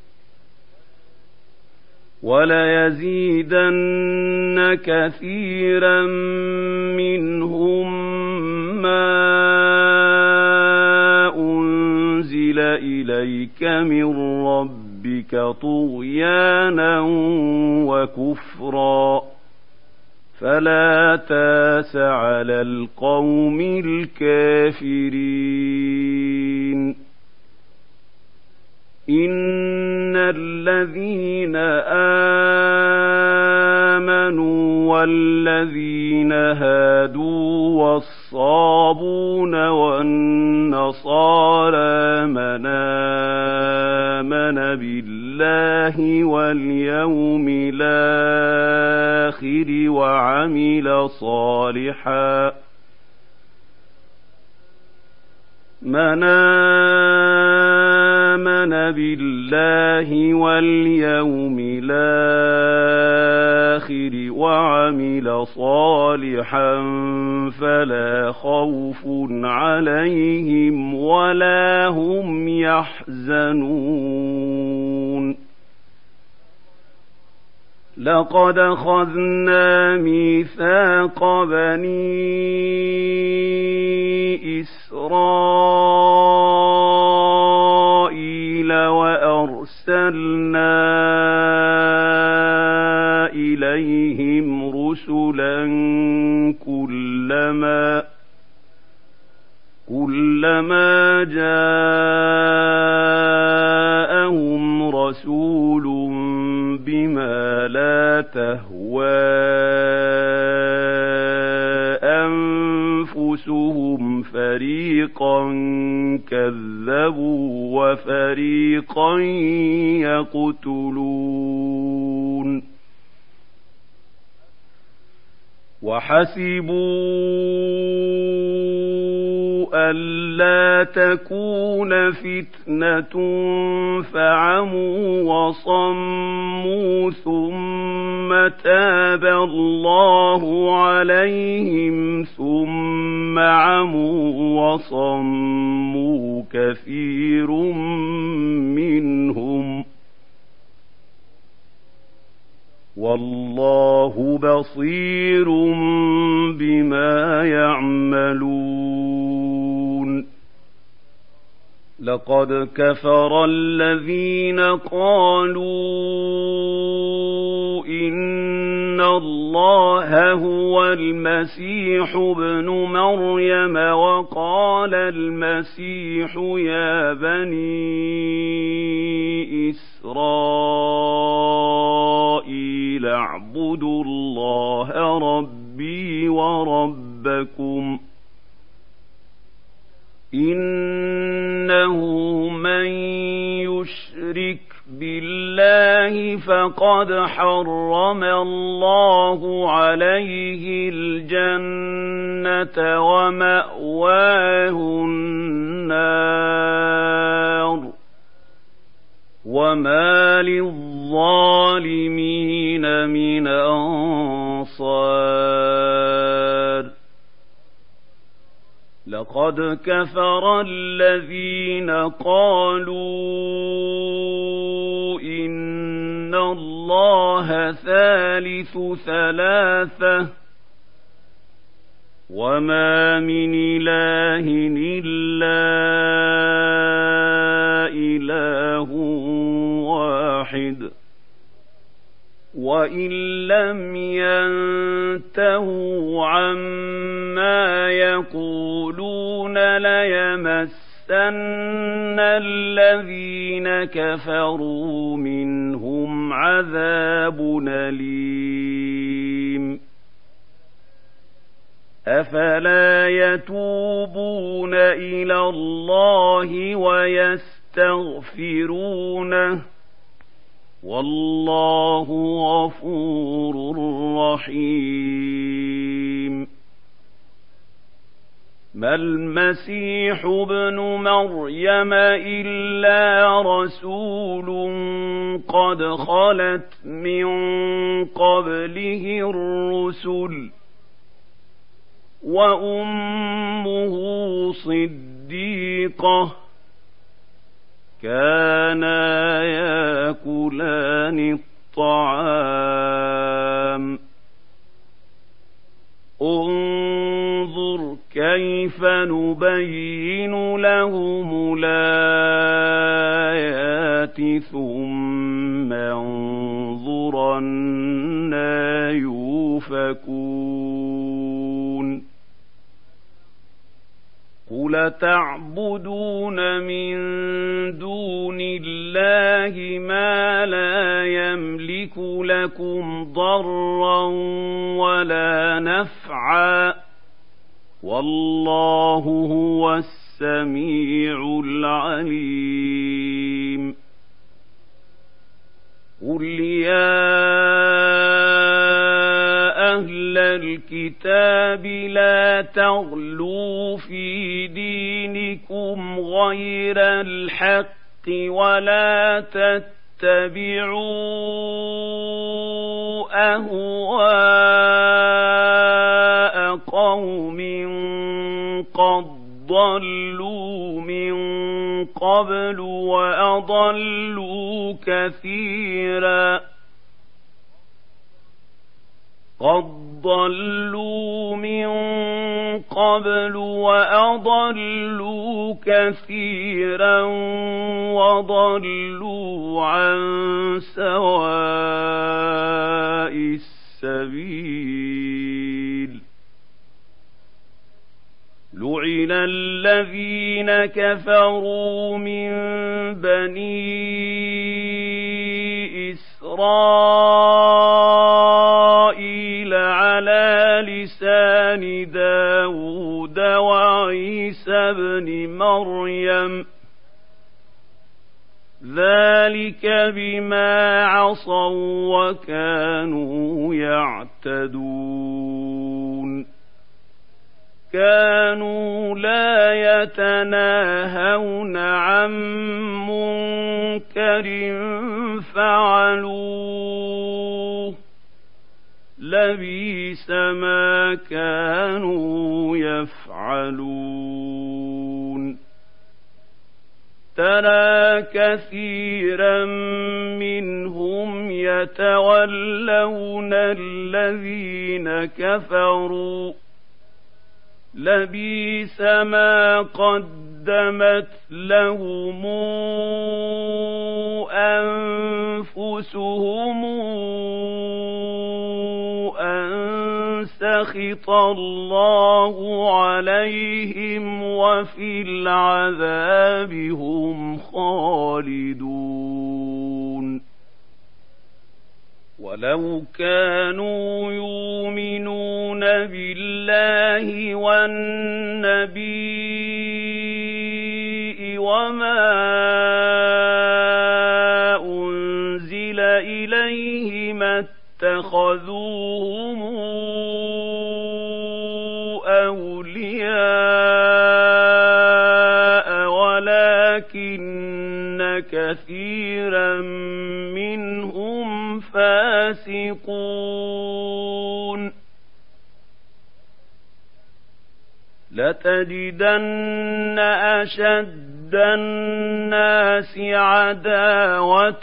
وليزيدن كثيرا منهم ما أنزل إليك من ربك طغيانا وكفرا فلا تاس على القوم الكافرين إن الذين آمنوا والذين هادوا والصابون والنصارى من آمن بالله واليوم الآخر وعمل صالحا من آمن بالله واليوم الآخر وعمل صالحا فلا خوف عليهم ولا هم يحزنون لقد أخذنا ميثاق بني إسرائيل وأرسلنا إليهم رسلا كلما كلما جاءهم رسول بما لا تهوى أنفسهم فريقا كذبوا وفريقا يقتلون وحسبوا ألا تكون فتنة فعموا وصموا ثم تاب الله عليهم ثم عموا وصموا كثير منهم والله بصير بما يعملون لقد كفر الذين قالوا إن الله هو المسيح ابن مريم وقال المسيح يا بني إسرائيل اعبدوا الله ربي وربكم إنه من يشرك بالله فقد حرم الله عليه الجنة ومأواه النار وما للظالمين من أنصار لقد كفر الذين قالوا إن الله ثالث ثلاثة وما من إله إلا إله واحد وإن لم ينتهوا عما يقولون ليمسن الذين كفروا منهم عذاب أليم أفلا يتوبون إلى الله ويستغفرونه والله غفور رحيم ما المسيح ابن مريم إلا رسول قد خلت من قبله الرسل وأمه صديقة كانا يأكلان الطعام انظر كيف نبين لهم الآيات ثم انظر أنى يؤفكون قل تعبدون من دون الله ما لا يملك لكم ضرا ولا نفعا والله هو السميع العليم قل يا أهل الكتاب لا تغلوا في دينكم غير الحق ولا تتبعوا أهواء قوم قد ضلوا من قبل وأضلوا كثيرا قد ضلوا من قبل وأضلوا كثيرا وضلوا عن سواء السبيل لعن الذين كفروا من بني إسرائيل على لسان داود وعيسى بن مريم ذلك بما عصوا وكانوا يعتدون كانوا لا يتناهون عن منكر فعلوه لبئس ما كانوا يفعلون ترى كثيرا منهم يتولون الذين كفروا لبئس ما قدمت لهم أنفسهم أن سخط الله عليهم وفي العذاب هم خالدون ولو كانوا يؤمنون بالله والنبي وما أنزل إليه ما اتخذوهم أولياء ولكن كثيرا منهم فاسقون لتجدن أشد الناس عداوة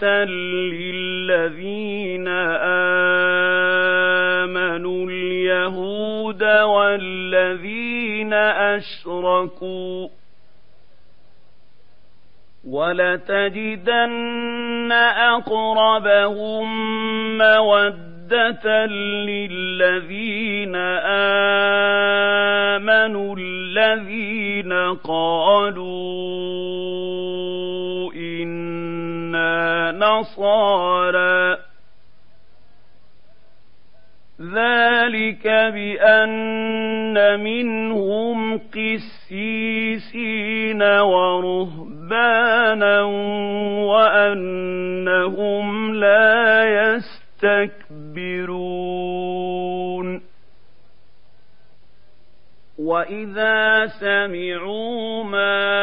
للذين آمنوا اليهود والذين أشركوا ولتجدن أقربهم مودة للذين آمنوا الذين قالوا إنا نصارى ذلك بأن منهم قسيسين ورهبانا وأنهم لا يستكبرون وإذا سمعوا ما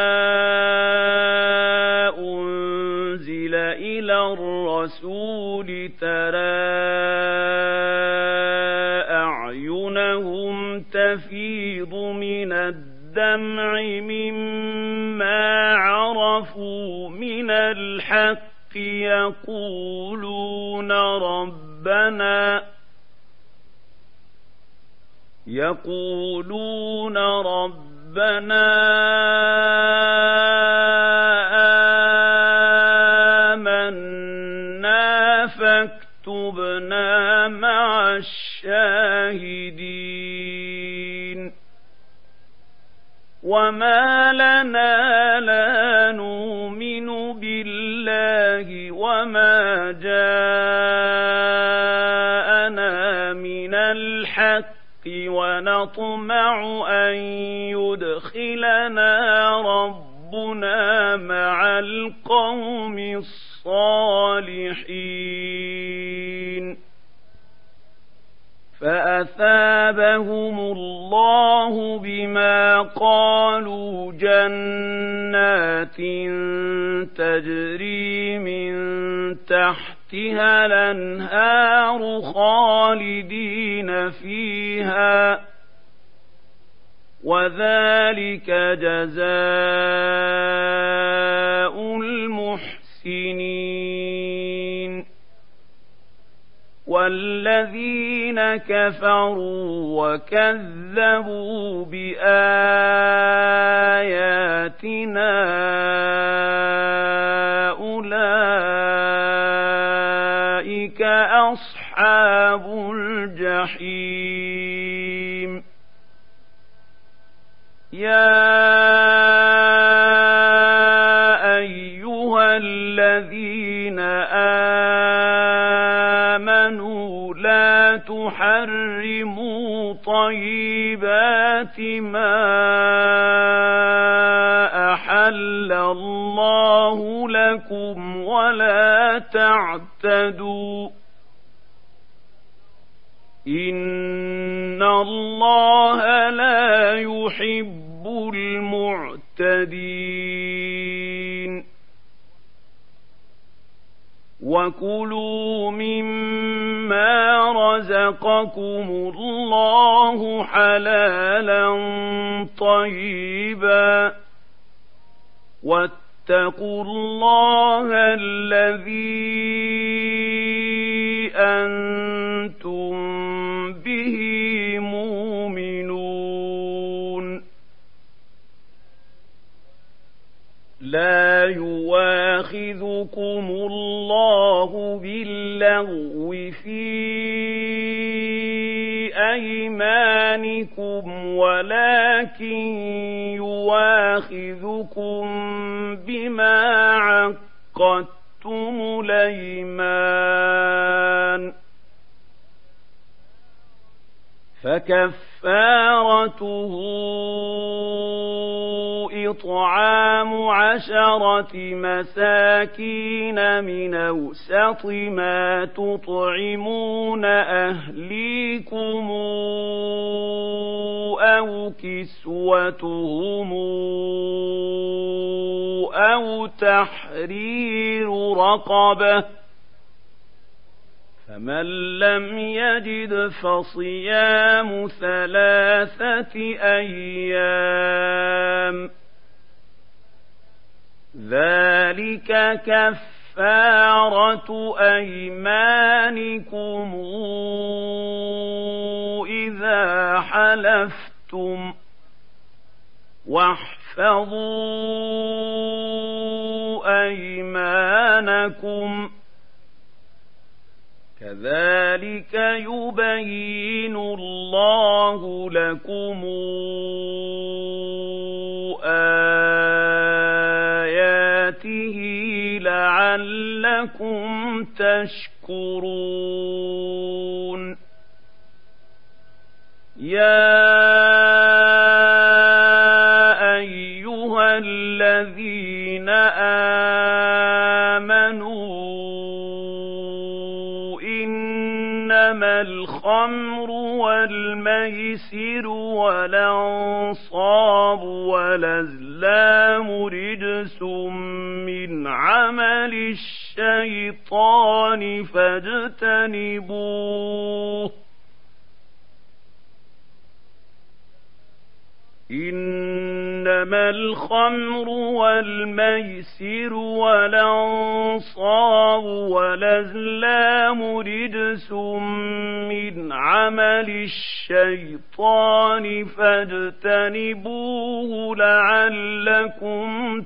أنزل إلى الرسول ترى أعينهم تفيض من الدمع مما عرفوا من الحق يقولون ربنا يقولون ربنا آمنا فاكتبنا مع الشاهدين وما لنا لا نؤمن بالله وما جاءنا من الحق ونطمع أن يدخلنا ربنا مع القوم الصالحين فأثابهم الله بما قالوا جنات تجري من تحتها الأنهار خالدين فيها وذلك جزاء المحسنين والذين كفروا وكذبوا بآياتنا أولئك أصحاب الجحيم يا أيها الذين آمنوا لا تحرموا طيبات ما أحل الله لكم ولا تعتدوا إن الله لا يحب المعتدين وكلوا مما رزقكم الله حلالا طيبا واتقوا الله الذي أنتم به مؤمنون لا يواخذكم الله باللغو في أيمانكم ولكن يواخذكم بما عقدتم الأيمان فكفارته إطعام عشرة مساكين من أوسط ما تطعمون أهليكم أو كسوتهم أو تحرير رقبة فمن لم يجد فصيام ثلاثة أيام ذلك كفارة أيمانكم إذا حلفتم واحفظوا أيمانكم كذلك يبين الله لكم آياته لعلكم تشكرون يا أيها الذين آمنوا إنما الخمر والميسر والأنصاب والأزلام رجس من عمل الشيطان فاجتنبوه إنما الخمر والميسر والأنصاب والأزلام رجس من عمل الشيطان فاجتنبوه لعلكم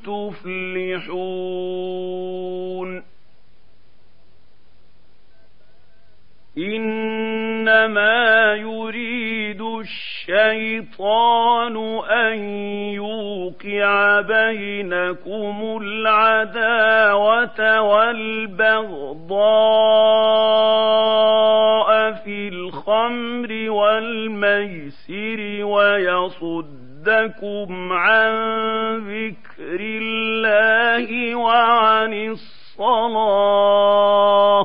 تفلحون إنما يريد الشيطان أن يوقع بينكم العداوة والبغضاء في الخمر والميسر ويصدكم عن ذكر الله وعن الصلاة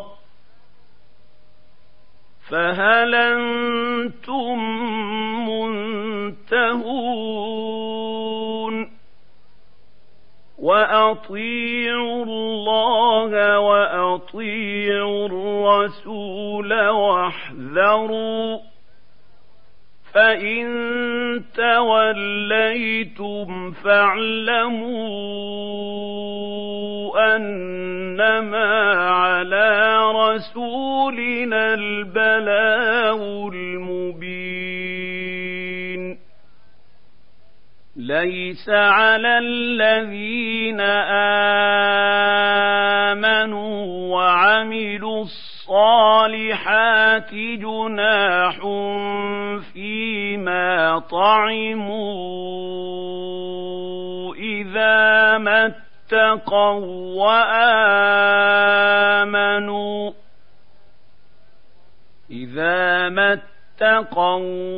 فهل أنتم منتهون وأطيعوا الله وأطيعوا الرسول واحذروا فإن توليتم فاعلموا أنما على رسولنا البلاغ المبين ليس على الذين آمنوا وعملوا الصالحات جناح فيما طعموا إذا ما اتقوا وآمنوا إذا ما اتقوا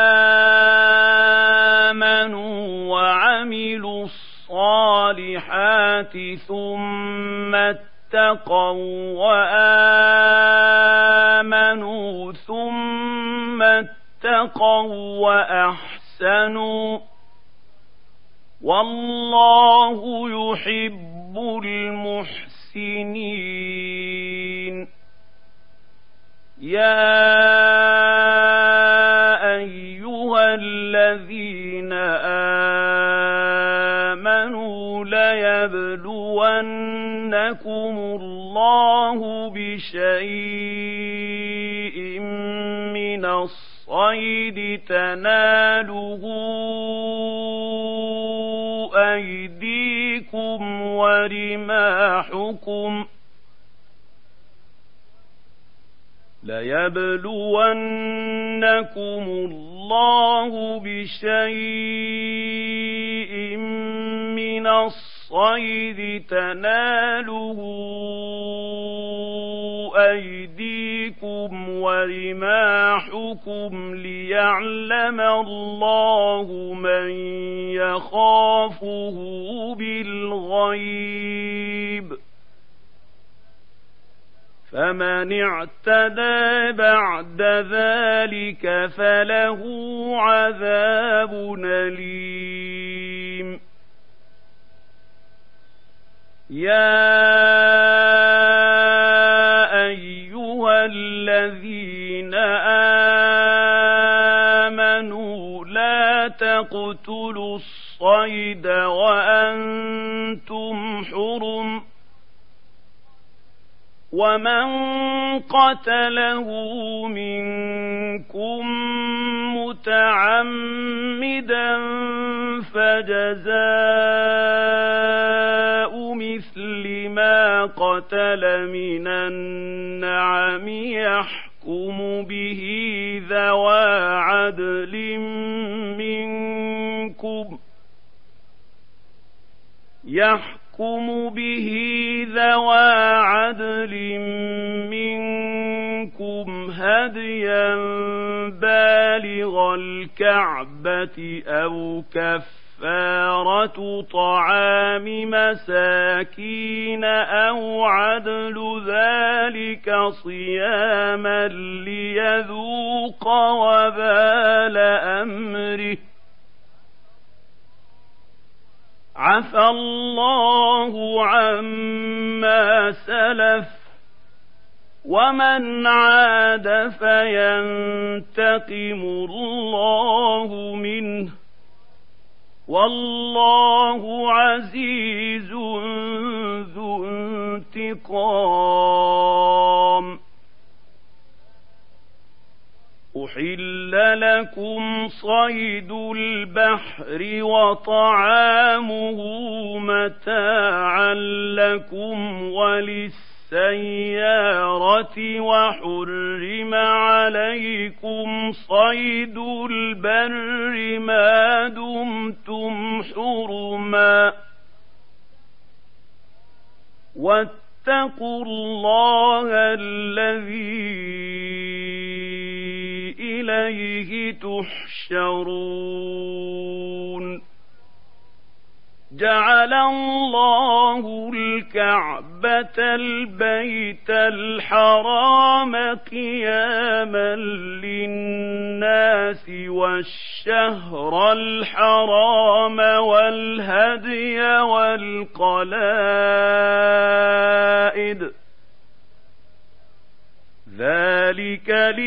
وآمنوا وعملوا الصالحات ثم اتقوا وآمنوا ثم اتقوا وأحسنوا والله يحب المحسنين يا أيها الذين آمنوا ليبلونكم الله بشيء من الصيد تناله أيديكم ورماحكم ليبلونكم الله بشيء من الصيد تناله أيديكم ورماحكم ليعلم الله من يخافه بالغيب فمن اعتدى بعد ذلك فله عذاب أليم يا أيها الذين آمنوا لا تقتلوا الصيد وأنتم حرم ومن قتله منكم متعمدا فجزاء مثل ما قتل من النعم يحكم به ذوى عدل منكم يحكم يحكم به ذوى عدل منكم هديا بالغ الكعبة أو كفارة كفارة طعام مساكين أو عدل ذلك صياما ليذوق وبال أمره عفى الله عما سلف ومن عاد فينتقم الله منه والله عزيز ذو انتقام. أحل لكم صيد البحر وطعامه متاعا لكم وللسيارة وحرم عليكم صيد البر ما دمتم حرما واتقوا الله الذي إليه تحشرون. جعل الله الكعبة البيت الحرام قياما للناس والشهر الحرام والهدي والقلائد ذلك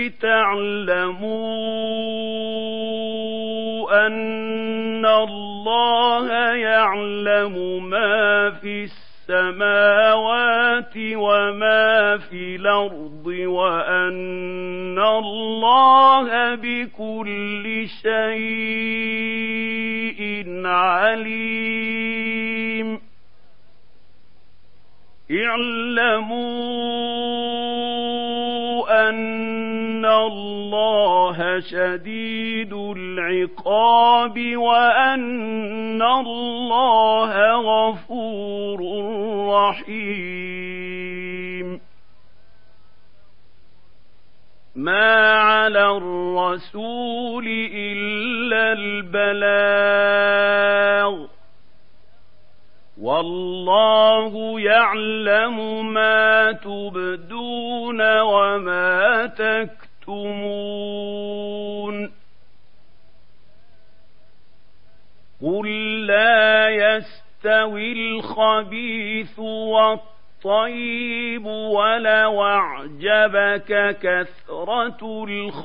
لتعلموا أن الله يعلم ما في السماوات وما في الأرض وأن الله بكل شيء عليم. اعلموا أن الله شديد العقاب وأن الله غفور رحيم. ما على الرسول إلا البلاغ والله يعلم ما تبدون وما تكتمون. قل لا يستوي الخبيث والطيب ولو أعجبك كثرة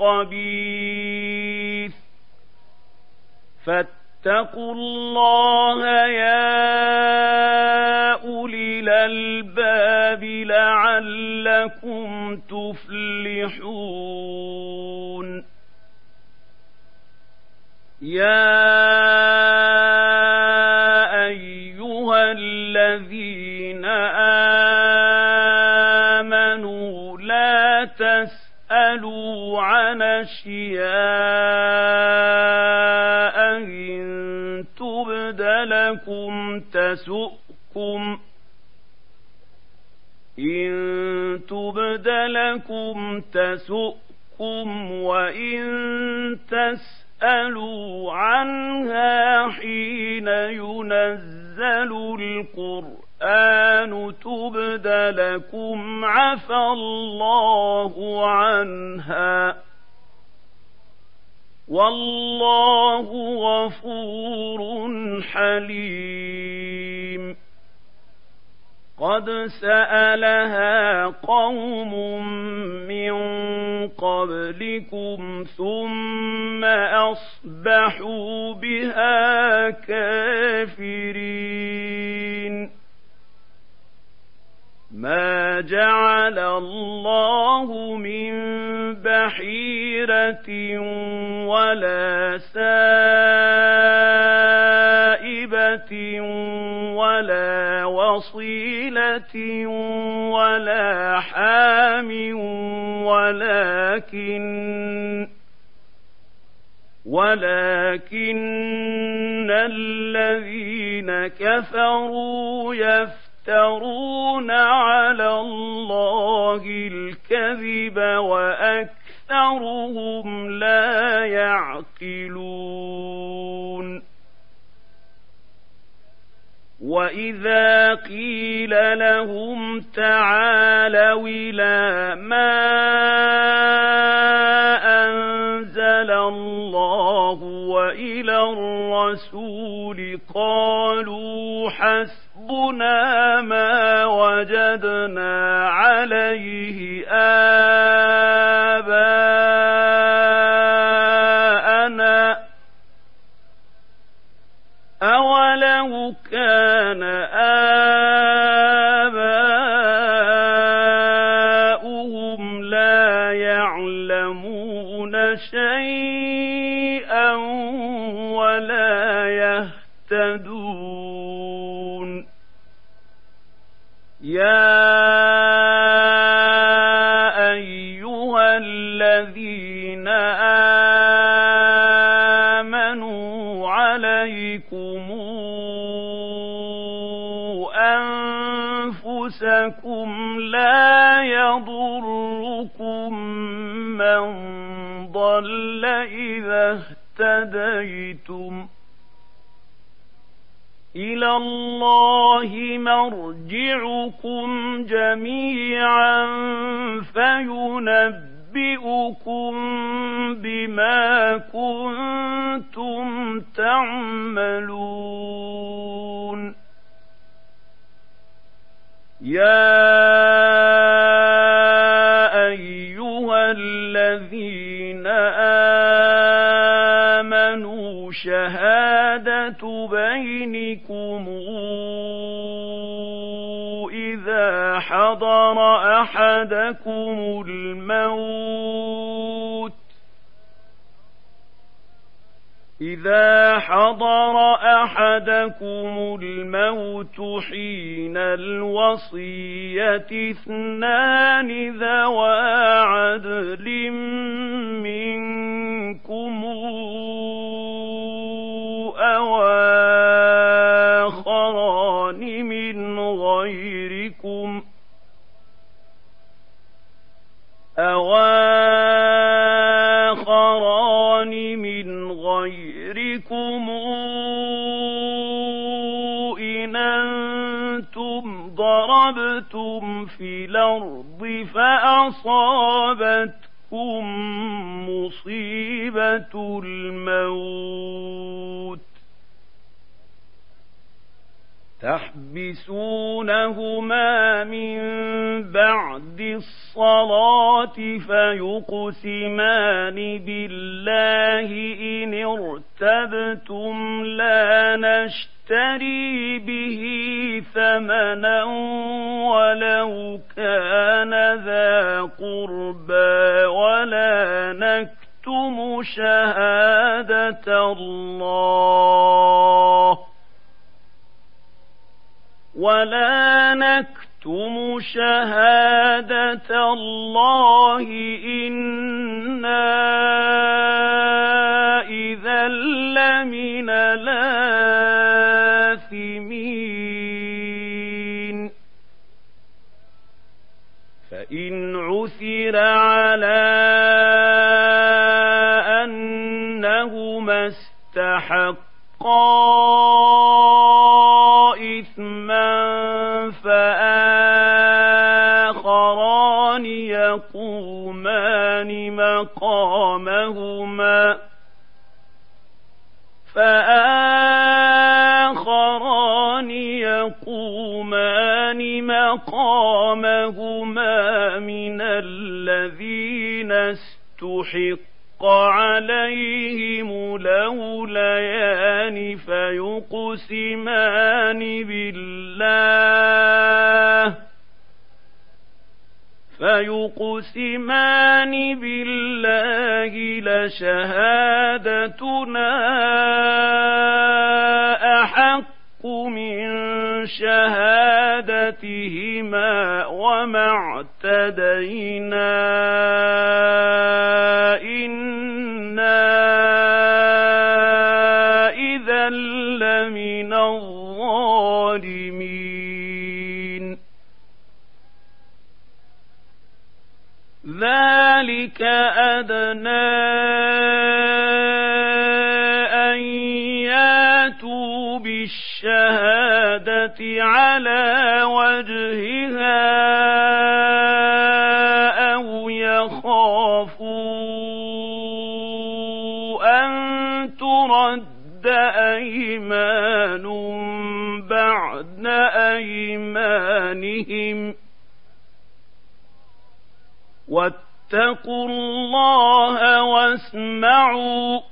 الخبيث فاتقوا الله يا أولي الألباب لعلكم تفلحون. يا أيها الذين آمنوا لا تسألوا عن أشياء إن تبد لكم تسؤكم إن تبد لكم تسؤكم وإن تسألوا عنها حين ينزل القرآن تبد لكم عفى الله عنها والله غفور حليم. قد سألها قوم من قبلكم ثم أصبحوا بها كافرين. ما جعل الله من بحيرة ولا سائبة ولا وصيلة ولا حام ولكن ولكن الذين كفروا يفترون على الله الكذب وأكثرهم لا يعقلون. وإذا قيل لهم تعالوا إلى ما أنزل الله وإلى الرسول قالوا حسبنا ما وجدنا عليه آباءنا أولو كان آباؤهم لا يعلمون شيئا ولا يهتدون يا أيها الذين آمنوا عليكم أنفسكم لا يضركم من ضل إذا اهتديتم إلى الله مرجعكم جميعا فينبئكم بما كنتم تعملون يا أيها الذين آمنوا شهادة بينكم إذا حضر أحدكم الموت إذا حضر أحدكم الموت حين الوصية اثنان ذوى عدل منكم أو آخران من غيركم أو آخران من غيركم إن أنتم ضربتم في الأرض فأصابتكم مصيبة الموت تحبسونهما من بعد الصلاة فيقسمان بالله إن ارتبتم لا نشتري به ثمنا ولو كان ذا قربى ولا نكتم شهادة الله ولا نكتم شهادة الله إنا إذا لمن الآثمين فإن عثر على أنهما استحقا إثما فآخران يقومان مقامهما فآخران يقومان مقامهما من الذين استحق عليهم الأوليان فيقسمان بالله فيقسمان بالله لشهادتنا أحق من شهادتهما وما اعتدينا إنا إذا لمن الظالمين ذلك أدنى أن ياتوا بالشهادة الشهادة على وجهها أو يخافوا أن ترد أيمان بعد أيمانهم واتقوا الله واسمعوا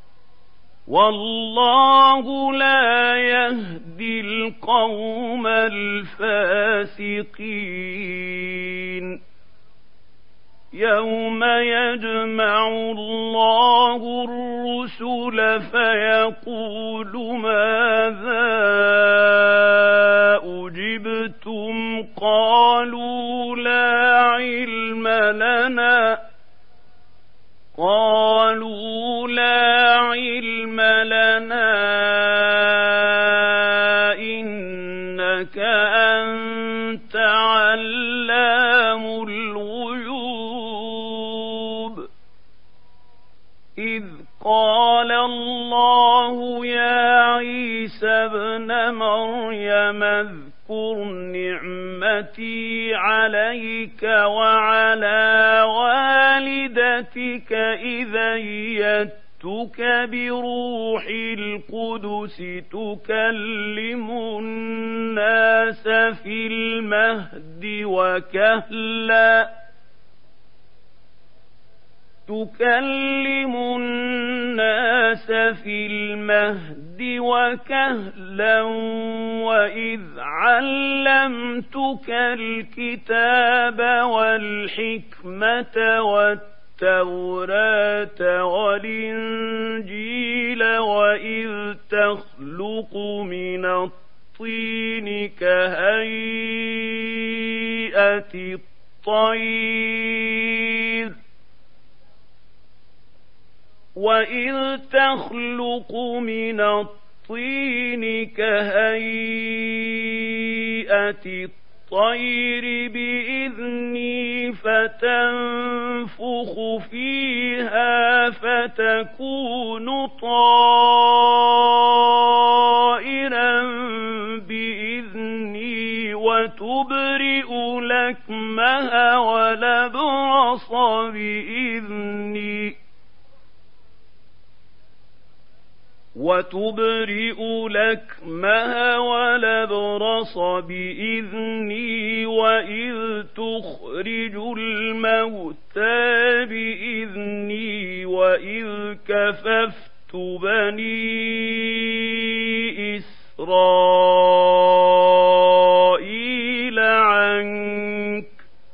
والله لا يهدي القوم الفاسقين يوم يجمع الله الرسل فيقول ماذا أجبتم قالوا لا علم لنا قالوا لا علم لنا إنك أنت علام الغيوب إذ قال الله يا عيسى ابن مريم اذكر نعمتي عليك وعلى والدتك إذ أيدتك بروح القدس تكلم الناس في المهد وكهلا تكلم الناس في المهد وكهلا وإذ علمتك الكتاب والحكمة والتوراة والإنجيل وإذ تخلق من الطين كهيئة الطير وإذ تخلق من الطين كهيئة الطير بإذني فتنفخ فيها فتكون طائرا بإذني وتبرئ لكمها ولبرص بإذني وتبرئ لكمها ولبرص بإذني وإذ تخرج الموتى بإذني وإذ كففت بني إسرائيل عنك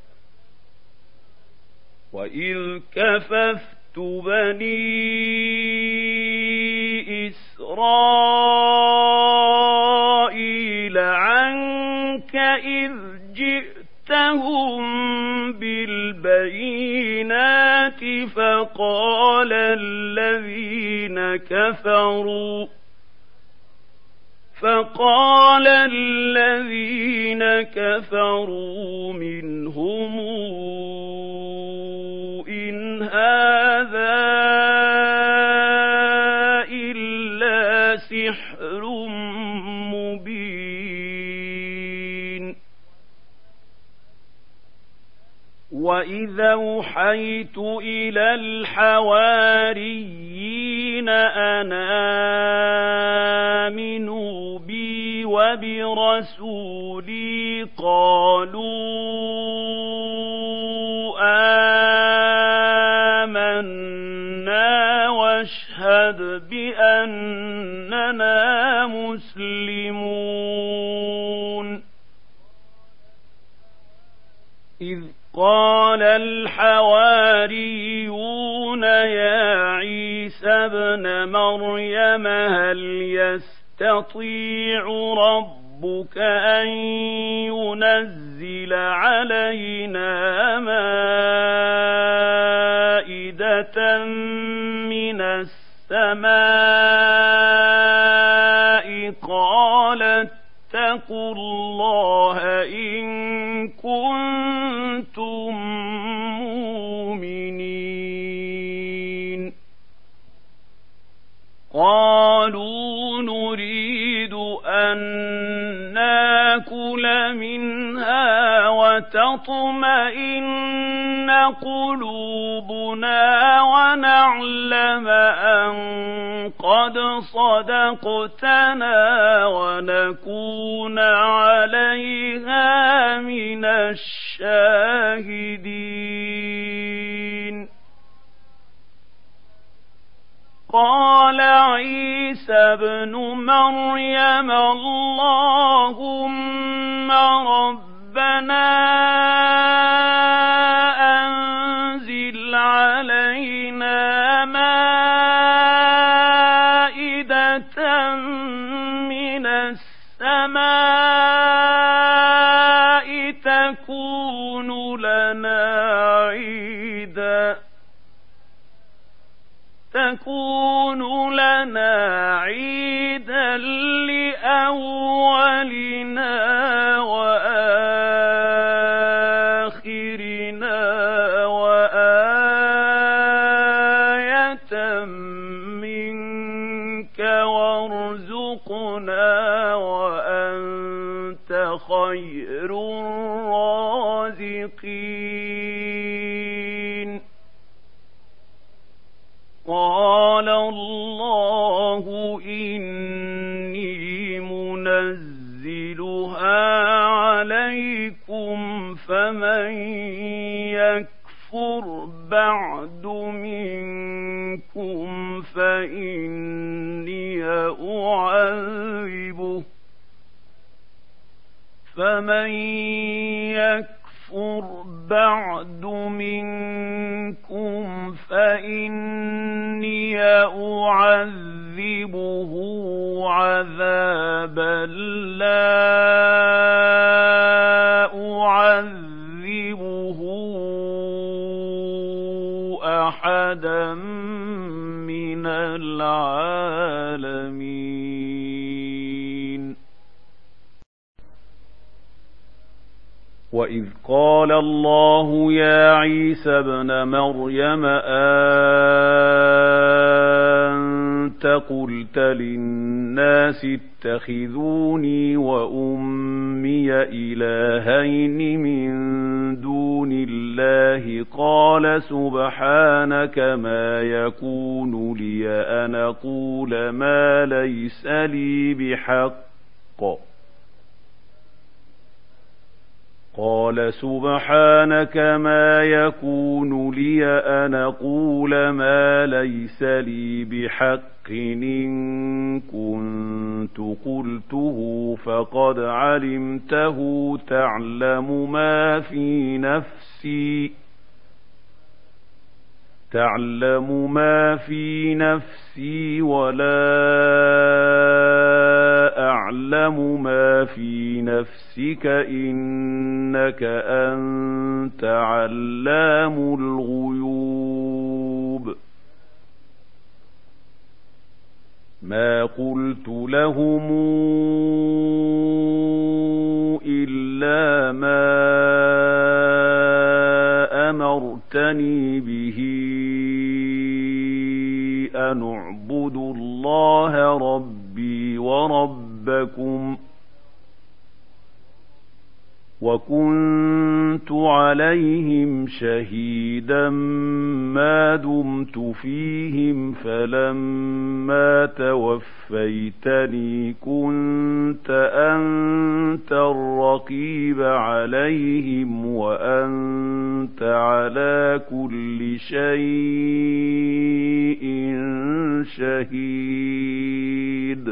وإذ كففت بني إسرائيل عنك إذ جئتهم بالبينات فقال الذين كفروا فقال الذين كفروا منهم إن هذا إلا سحر مبين وإذا أوحيت إلى الحواريين أن آمنوا بي وبرسولي قالوا آمنا واشهد بأننا مسلمون إذ قال الحواريون يا عيسى ابن مريم هل يستطيع ربك أن ينزل علينا مائدة من السماء قال اتقوا الله إن كنتم مؤمنين قالوا نريد أن وتطمئن قلوبنا ونعلم أن قد صدقتنا ونكون عليها من الشاهدين. قال عيسى ابن مريم اللهم ربنا أنزل علينا مائدة من السماء تكون لنا عيدا تكون لنا عيدا لأولنا وآخرنا وآية منك وارزقنا وأنت خير الرازقين. قال الله إني منزلها عليكم فمن يكفر بعد منكم فإني أعذبه فمن يكفر بعد منكم فإني أعذبه عذابا لا أعذبه أحدا من العالمين. وإذ قال الله يا عيسى ابن مريم أنت قلت للناس اتخذوني وأمي إلهين من دون الله قال سبحانك ما يكون لي أن أقول ما ليس لي بحق قال سبحانك ما يكون لي أن أقول ما ليس لي بحق إن كنت قلته فقد علمته تعلم ما في نفسي تعلم ما في نفسي ولا أعلم ما في نفسك إنك أنت علام الغيوب. ما قلت لهم إلا ما أمرتني به أن اعبدوا الله ربي وربكم وكنت عليهم شهيدا ما دمت فيهم فلما توفيتني كنت أنت الرقيب عليهم وأنت على كل شيء شهيد.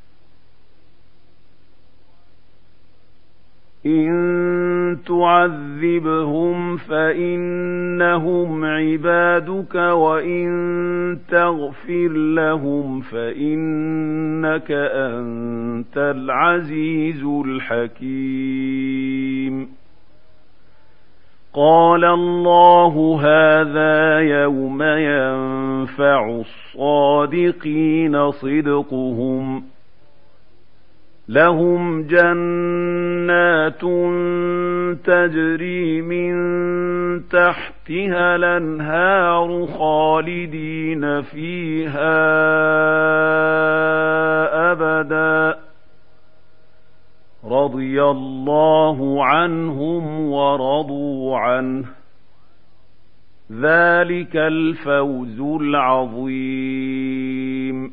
إن تعذبهم فإنهم عبادك وإن تغفر لهم فإنك أنت العزيز الحكيم. قال الله هذا يوم ينفع الصادقين صدقهم لهم جنات تجري من تحتها الأنهار خالدين فيها أبدا رضي الله عنهم ورضوا عنه ذلك الفوز العظيم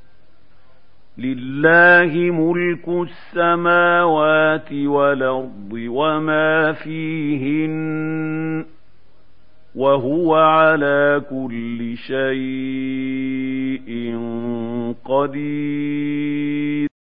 لله ملك السماوات والأرض وما فيهن وهو على كل شيء قدير